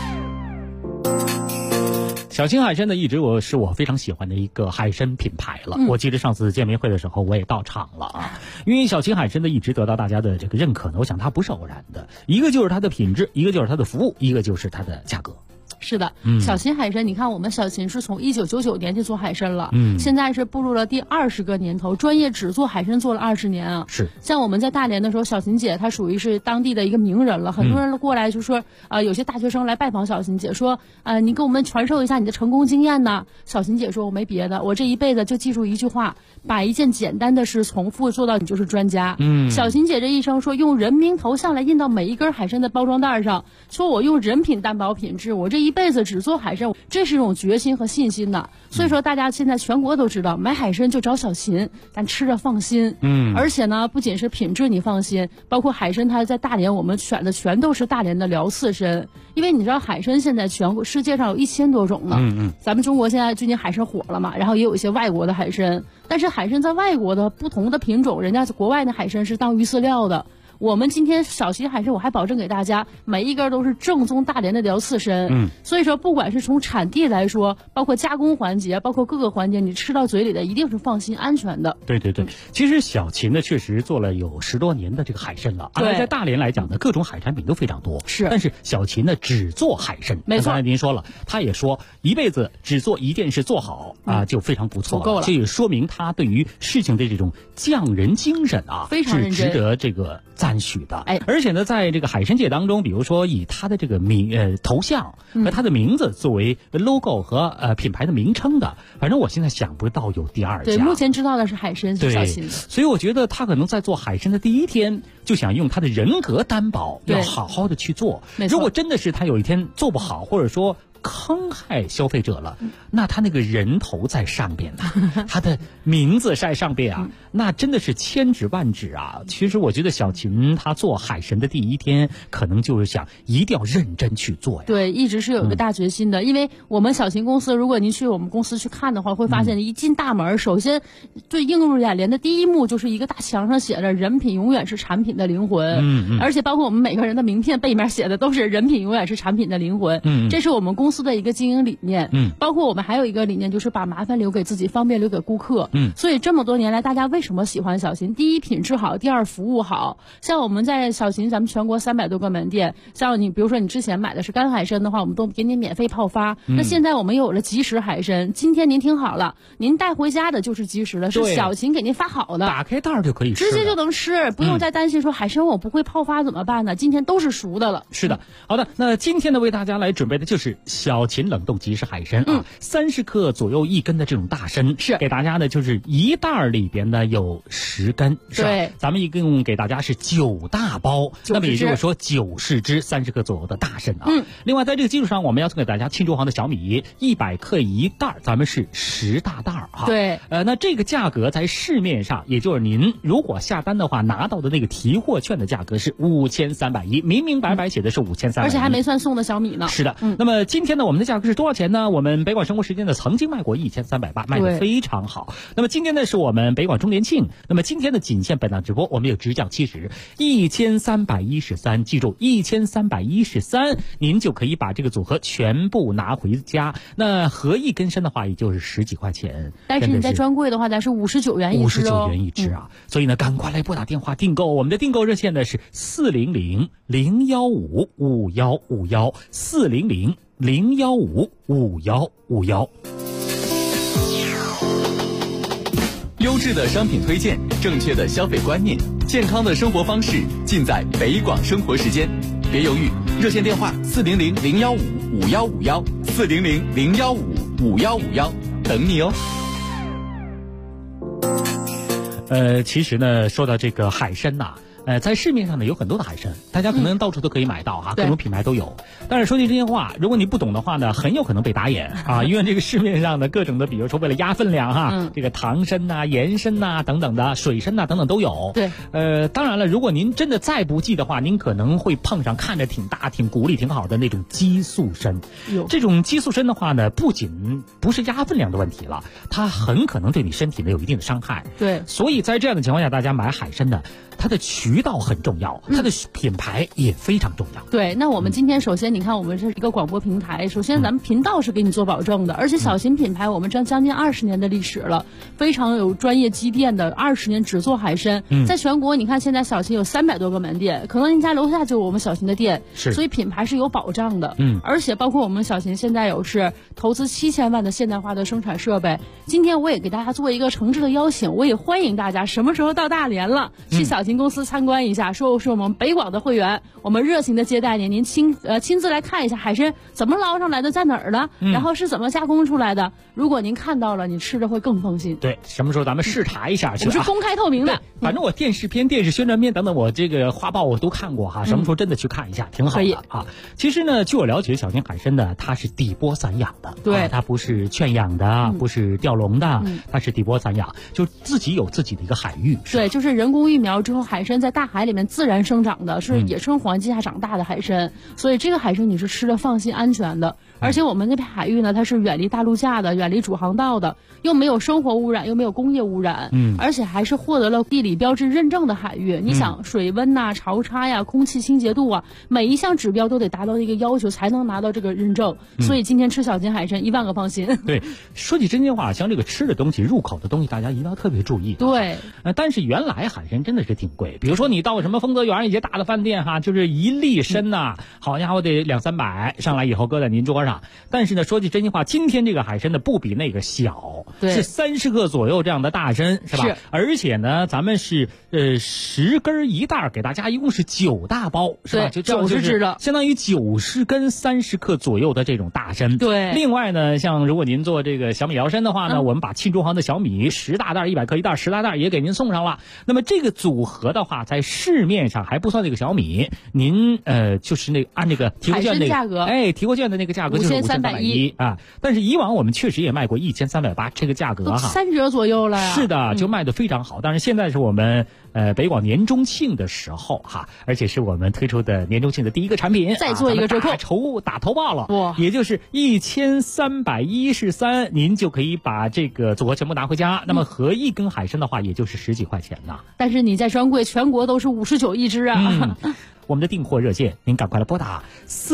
小秦海参呢，一直是我非常喜欢的一个海参品牌了。我记得上次见面会的时候，我也到场了啊。因为小秦海参呢，一直得到大家的这个认可呢，我想它不是偶然的，一个就是它的品质，一个就是它的服务，一个就是它的价格。 是的，小秦海参，你看我们小秦是从1999年就做海参了，现在是步入了第20个年头，专业只做海参做了20年啊。 是， 像我们在大连的时候，小秦姐她属于是当地的一个名人了，很多人过来就说，有些大学生来拜访小秦姐，说，你给我们传授一下你的成功经验呢。小秦姐说，我没别的，我这一辈子就记住一句话，把一件简单的事重复做到你就是专家。小秦姐这一生说，用人名头像来印到每一根海参的包装袋上，说我用人品担保品质，我这一辈子只做海参，这是一种决心和信心的。所以说大家现在全国都知道，买海参就找小秦，咱吃着放心。而且呢，不仅是品质你放心，包括海参它在大连我们选的全都是大连的辽刺参，因为你知道海参现在全国世界上有1000多种呢。咱们中国现在最近海参火了嘛，然后也有一些外国的海参，但是海参在外国的不同的品种，人家国外的海参是当鱼饲料的。我们今天小秦海参，我还保证给大家每一根都是正宗大连的辽刺参。所以说不管是从产地来说，包括加工环节，包括各个环节，你吃到嘴里的一定是放心安全的。 对，其实小秦呢确实做了有10多年的这个海参了。在大连来讲呢，各种海产品都非常多。 是， 但是小秦呢只做海参。 没错， 刚才您说了，他也说一辈子只做一件事做好就非常不错了， 足够了。 这也说明他对于事情的这种匠人精神非常认真， 是值得这个赞许的。而且呢，在这个海参界当中，比如说以他的这个头像和他的名字作为 logo 和品牌的名称的，反正我现在想不到有第2家。 对，目前知道的是海参是小秦的。 所以我觉得他可能在做海参的第一天就想用他的人格担保，要好好的去做。如果真的是他有一天做不好，或者说坑害消费者了，那他那个人头在上边呢，他的名字在上边啊，那真的是千指万指啊。其实我觉得小琴她做海参的第一天，可能就是想一定要认真去做呀。 对，一直是有一个大决心的，因为我们小琴公司，如果您去我们公司去看的话，会发现一进大门，首先最映入眼帘的第一幕就是一个大墙上写着"人品永远是产品的灵魂"，而且包括我们每个人的名片背面写的都是"人品永远是产品的灵魂"，这是我们公司的一个经营理念。包括我们还有一个理念，就是把麻烦留给自己，方便留给顾客。所以这么多年来，大家为什么喜欢小琴？第一，品质好；第二，服务好。像我们在小琴，咱们全国300多个门店，像你比如说你之前买的是干海参的话，我们都给你免费泡发。那现在我们有了即食海参，今天您听好了，您带回家的就是即食的，是小琴给您发好的， 打开袋儿就可以吃， 直接就能吃，不用再担心说海参我不会泡发怎么办呢？今天都是熟的了。 是的，好的，那今天呢为大家来准备的就是小琴冷冻即食海参啊，30克左右1根的这种大参， 是给大家呢就是一袋里边呢有10根，是吧？ 对， 咱们一共给大家是9大包，那么也就是说90只30克左右的大参啊。另外在这个基础上，我们要送给大家庆州行的小米100克1袋，咱们是10大袋啊。 对， 那这个价格在市面上，也就是您如果下单的话，拿到的那个提货券的价格是5310，明明白白写的是5310， 而且还没算送的小米呢。 是的，那么今天呢，我们的价格是多少钱呢？我们北广生活时间呢曾经卖过1380，卖得非常好。那么今天呢是我们北广周年庆，那么今天的仅限本档直播，我们有直降70，1313，记住1313，您就可以把这个组合全部拿回家。那合一根参的话，也就是10几块钱， 但是你在专柜的话，咱是59元一只 ，59元一只啊。所以呢，赶快来拨打电话订购，我们的订购热线呢是400-015-5151，400-015-5151。 优质的商品推荐，正确的消费观念，健康的生活方式，尽在北广生活时间。别犹豫，热线电话400-015-5151，400-015-5151，等你哦。 其实呢，说到这个海参呐，在市面上呢有很多的海参，大家可能到处都可以买到哈，各种品牌都有。但是说句真心话，如果你不懂的话呢，很有可能被打眼啊，因为这个市面上的各种的，比如说为了压分量哈，这个糖参呐、盐参呐等等的，水参呐等等都有。 对， 当然了，如果您真的再不济的话，您可能会碰上看着挺大、挺骨力挺好的那种激素参。这种激素参的话呢，不仅不是压分量的问题了，它很可能对你身体呢有一定的伤害。 对， 所以在这样的情况下，大家买海参呢，它的渠道很重要，它的品牌也非常重要。 对，那我们今天首先你看，我们是一个广播平台，首先咱们频道是给你做保证的，而且小琴品牌我们将近20年的历史了，非常有专业积淀的，20年只做海参。在全国你看现在小琴有300多个门店，可能您家楼下就有我们小琴的店，所以品牌是有保障的。而且包括我们小琴现在有是投资7000万的现代化的生产设备。今天我也给大家做一个诚挚的邀请，我也欢迎大家什么时候到大连了，去小琴公司参观一下，说是我们北广的会员，我们热情的接待您，您亲自来看一下海参怎么捞上来的，在哪儿的，然后是怎么加工出来的。如果您看到了，你吃着会更放心。 对，什么时候咱们视察一下去？ 我们是公开透明的。 反正我电视片、电视宣传片等等，我这个画报我都看过哈。什么时候真的去看一下，挺好的啊。其实呢，据我了解，小琴海参呢，它是底波散养的， 对， 它不是圈养的，不是钓笼的，它是底波散养，就自己有自己的一个海域。 对，就是人工育苗之后，海参在大海里面自然生长的，是野生环境下长大的海参，所以这个海参你是吃的放心安全的。而且我们那片海域呢，它是远离大陆架的，远离主航道的，又没有生活污染，又没有工业污染，而且还是获得了地理标志认证的海域。你想水温呐、潮差呀、空气清洁度啊，每一项指标都得达到一个要求才能拿到这个认证。所以今天吃小琴海参1万个放心。 对，说起真心话，像这个吃的东西、入口的东西，大家一定要特别注意。 对， 但是原来海参真的是挺贵，比如说你到什么丰泽园一些大的饭店哈，就是1粒参呐，好家伙得200-300，上来以后搁在您桌上。但是呢，说句真心话，今天这个海参呢不比那个小， 是30克左右这样的大参，是吧？ 是。 而且呢，咱们是10根1袋，给大家一共是9大包，是吧？就 90支的， 相当于90根30克左右的这种大参。 对。 另外呢，像如果您做这个小米摇参的话呢，我们把沁中行的小米10大袋100克1袋10大袋也给您送上了。那么这个组合的话，在市面上还不算这个小米，您就是按那个提货券那个价格， 提货券的那个价格就是5310啊。但是以往我们确实也卖过1380，这个价格哈 3折左右了呀。 是的，就卖得非常好。但是现在是我们北广年中庆的时候哈，而且是我们推出的年中庆的第一个产品， 再做一个折扣， 打头报了，也就是1313，您就可以把这个组合全部拿回家。那么合一根海参的话，也就是10几块钱呐。 但是你在专柜全国都是59一支啊。 我们的订货热线，您赶快来拨打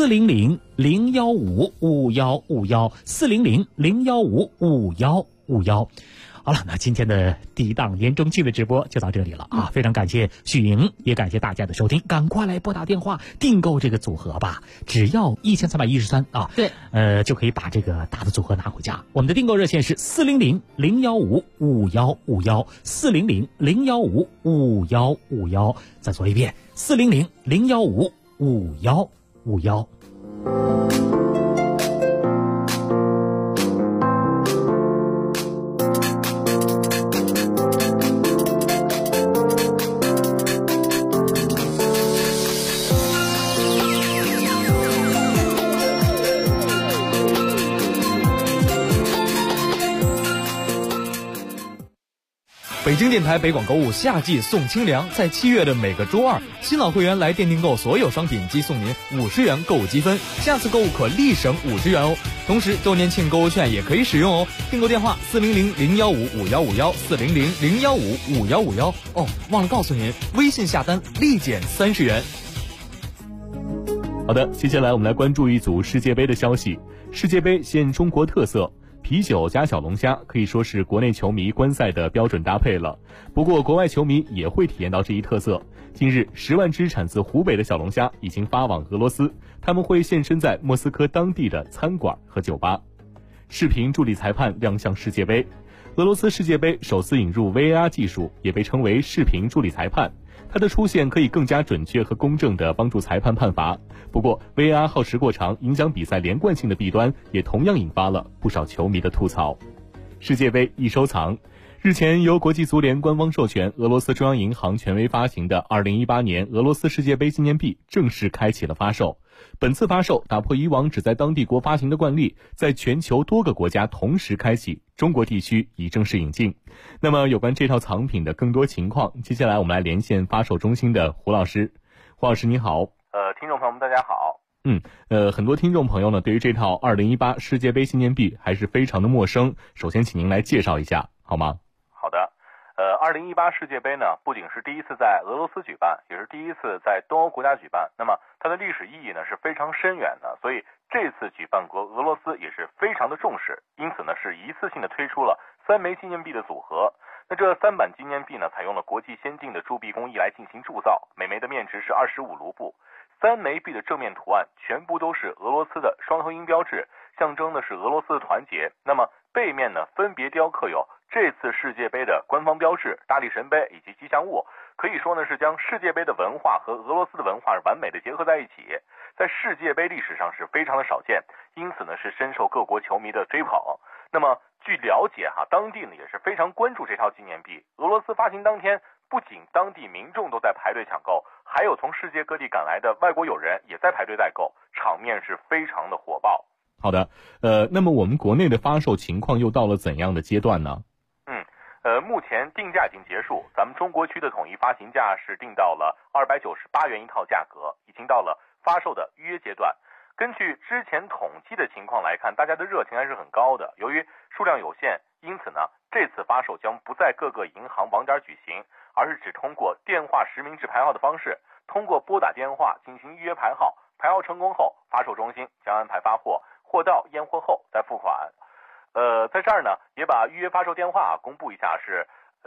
400-015-5151，400-015-5151。好了，那今天的第一档年中庆的直播就到这里了啊！非常感谢许莹，也感谢大家的收听，赶快来拨打电话订购这个组合吧，只要1313啊！ 对， 就可以把这个大的组合拿回家。我们的订购热线是400-015-5151，400-015-5151。再说一遍，400-015-5151。 北京电台北广购物夏季送清凉，在7月的每个周二，新老会员来店订购所有商品即送您50元购物积分，下次购物可立省50元哦。同时周年庆购物券也可以使用哦。订购电话400-015-5151，400-015-5151。哦，忘了告诉您，微信下单立减30元。 好的，接下来我们来关注一组世界杯的消息。世界杯现中国特色，啤酒加小龙虾可以说是国内球迷观赛的标准搭配了。不过国外球迷也会体验到这一特色。近日10万只产自湖北的小龙虾已经发往俄罗斯，他们会现身在莫斯科当地的餐馆和酒吧。视频助理裁判亮相世界杯。俄罗斯世界杯首次引入 VAR 技术，也被称为视频助理裁判。它的出现可以更加准确和公正地帮助裁判判罚。不过 VAR 耗时过长，影响比赛连贯性的弊端也同样引发了不少球迷的吐槽。世界杯易收藏。日前由国际足联官方授权，俄罗斯中央银行权威发行的2018年俄罗斯世界杯纪念币正式开启了发售。本次发售打破以往只在当地国发行的惯例，在全球多个国家同时开启，中国地区已正式引进。那么有关这套藏品的更多情况，接下来我们来连线发售中心的胡老师。胡老师你好。 听众朋友们大家好。 很多听众朋友呢对于这套2018世界杯纪念币还是非常的陌生，首先请您来介绍一下好吗？ 好的。2018世界杯呢，不仅是第一次在俄罗斯举办，也是第一次在东欧国家举办。那么它的历史意义呢是非常深远的，所以这次举办国俄罗斯也是非常的重视，因此呢是一次性的推出了3枚纪念币的组合。那这3版纪念币呢，采用了国际先进的铸币工艺来进行铸造，每枚的面值是25卢布。3枚币的正面图案全部都是俄罗斯的双头鹰标志，象征的是俄罗斯的团结。那么背面呢，分别雕刻有这次世界杯的官方标志、大力神杯以及吉祥物，可以说呢是将世界杯的文化和俄罗斯的文化完美的结合在一起，在世界杯历史上是非常的少见，因此呢是深受各国球迷的追捧。那么据了解当地呢也是非常关注这套纪念币。俄罗斯发行当天，不仅当地民众都在排队抢购，还有从世界各地赶来的外国友人也在排队代购，场面是非常的火爆。 好的，那么我们国内的发售情况又到了怎样的阶段呢？ 目前定价已经结束，咱们中国区的统一发行价是定到了298元一套价格，已经到了发售的预约阶段。根据之前统计的情况来看，大家的热情还是很高的。由于数量有限，因此呢，这次发售将不在各个银行网点举行，而是只通过电话实名制排号的方式，通过拨打电话进行预约排号，排号成功后，发售中心将安排发货，货到验货后再付款。在这儿呢，也把预约发售电话公布一下，是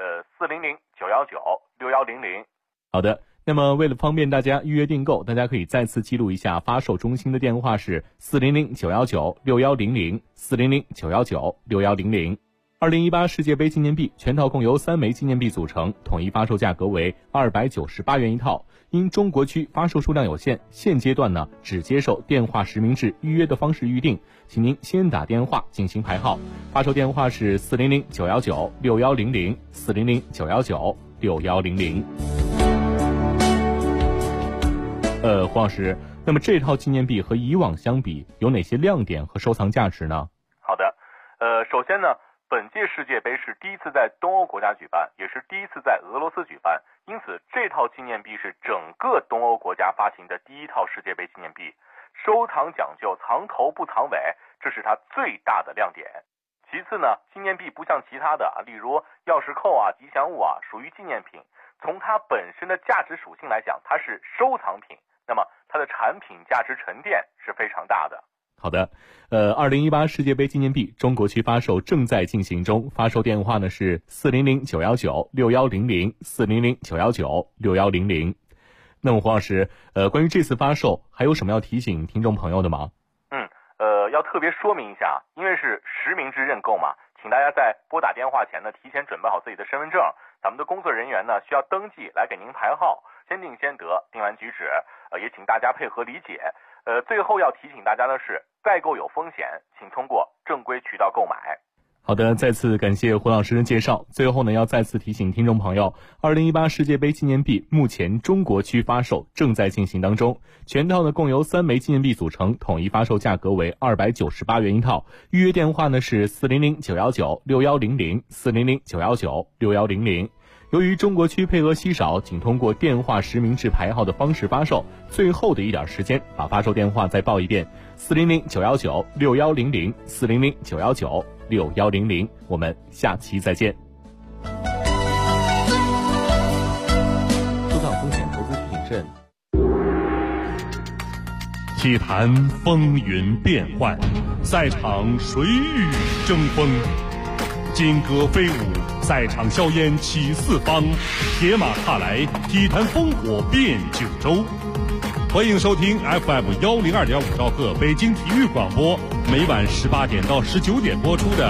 400-919-6100。 好的，那么为了方便大家预约订购，大家可以再次记录一下发售中心的电话是400-919-6100，400-919-6100。 2018世界杯纪念币全套共由3枚纪念币组成，统一发售价格为298元一套。因中国区发售数量有限，现阶段呢只接受电话实名制预约的方式预定，请您先打电话进行排号。发售电话是400-919-6100 400-919-6100。黄老师，那么这套纪念币和以往相比有哪些亮点和收藏价值呢？ 好的，首先呢，本届世界杯是第一次在东欧国家举办，也是第一次在俄罗斯举办，因此这套纪念币是整个东欧国家发行的第一套世界杯纪念币，收藏讲究藏头不藏尾，这是它最大的亮点。其次呢，纪念币不像其他的例如钥匙扣吉祥物属于纪念品，从它本身的价值属性来讲，它是收藏品，那么它的产品价值沉淀是非常大的。 好的，2018世界杯纪念币中国区发售正在进行中，发售电话呢是400-919-6100 400-919-6100。那么黄老师，关于这次发售还有什么要提醒听众朋友的吗？ 要特别说明一下，因为是实名制认购嘛，请大家在拨打电话前呢，提前准备好自己的身份证，咱们的工作人员呢需要登记来给您排号，先定先得，定完举止，也请大家配合理解。最后要提醒大家的是，代购有风险，请通过正规渠道购买。 好的，再次感谢胡老师的介绍。最后呢，要再次提醒听众朋友，2018世界杯纪念币目前中国区发售正在进行当中，全套呢共由3枚纪念币组成，统一发售价格为298元一套。预约电话呢是400-919-6100 400-919-6100。由于中国区配额稀少，仅通过电话实名制排号的方式发售，最后的一点时间，把发售电话再报一遍：400-919-6100 400-919-6100。我们下期再见。 收藏风险，投资需谨慎。 体坛风云变幻，赛场谁与争锋？金戈飞舞，赛场硝烟起四方，铁马踏来，体坛烽火遍九州。欢迎收听 FM 102.5兆赫北京体育广播，每晚18点到19点播出的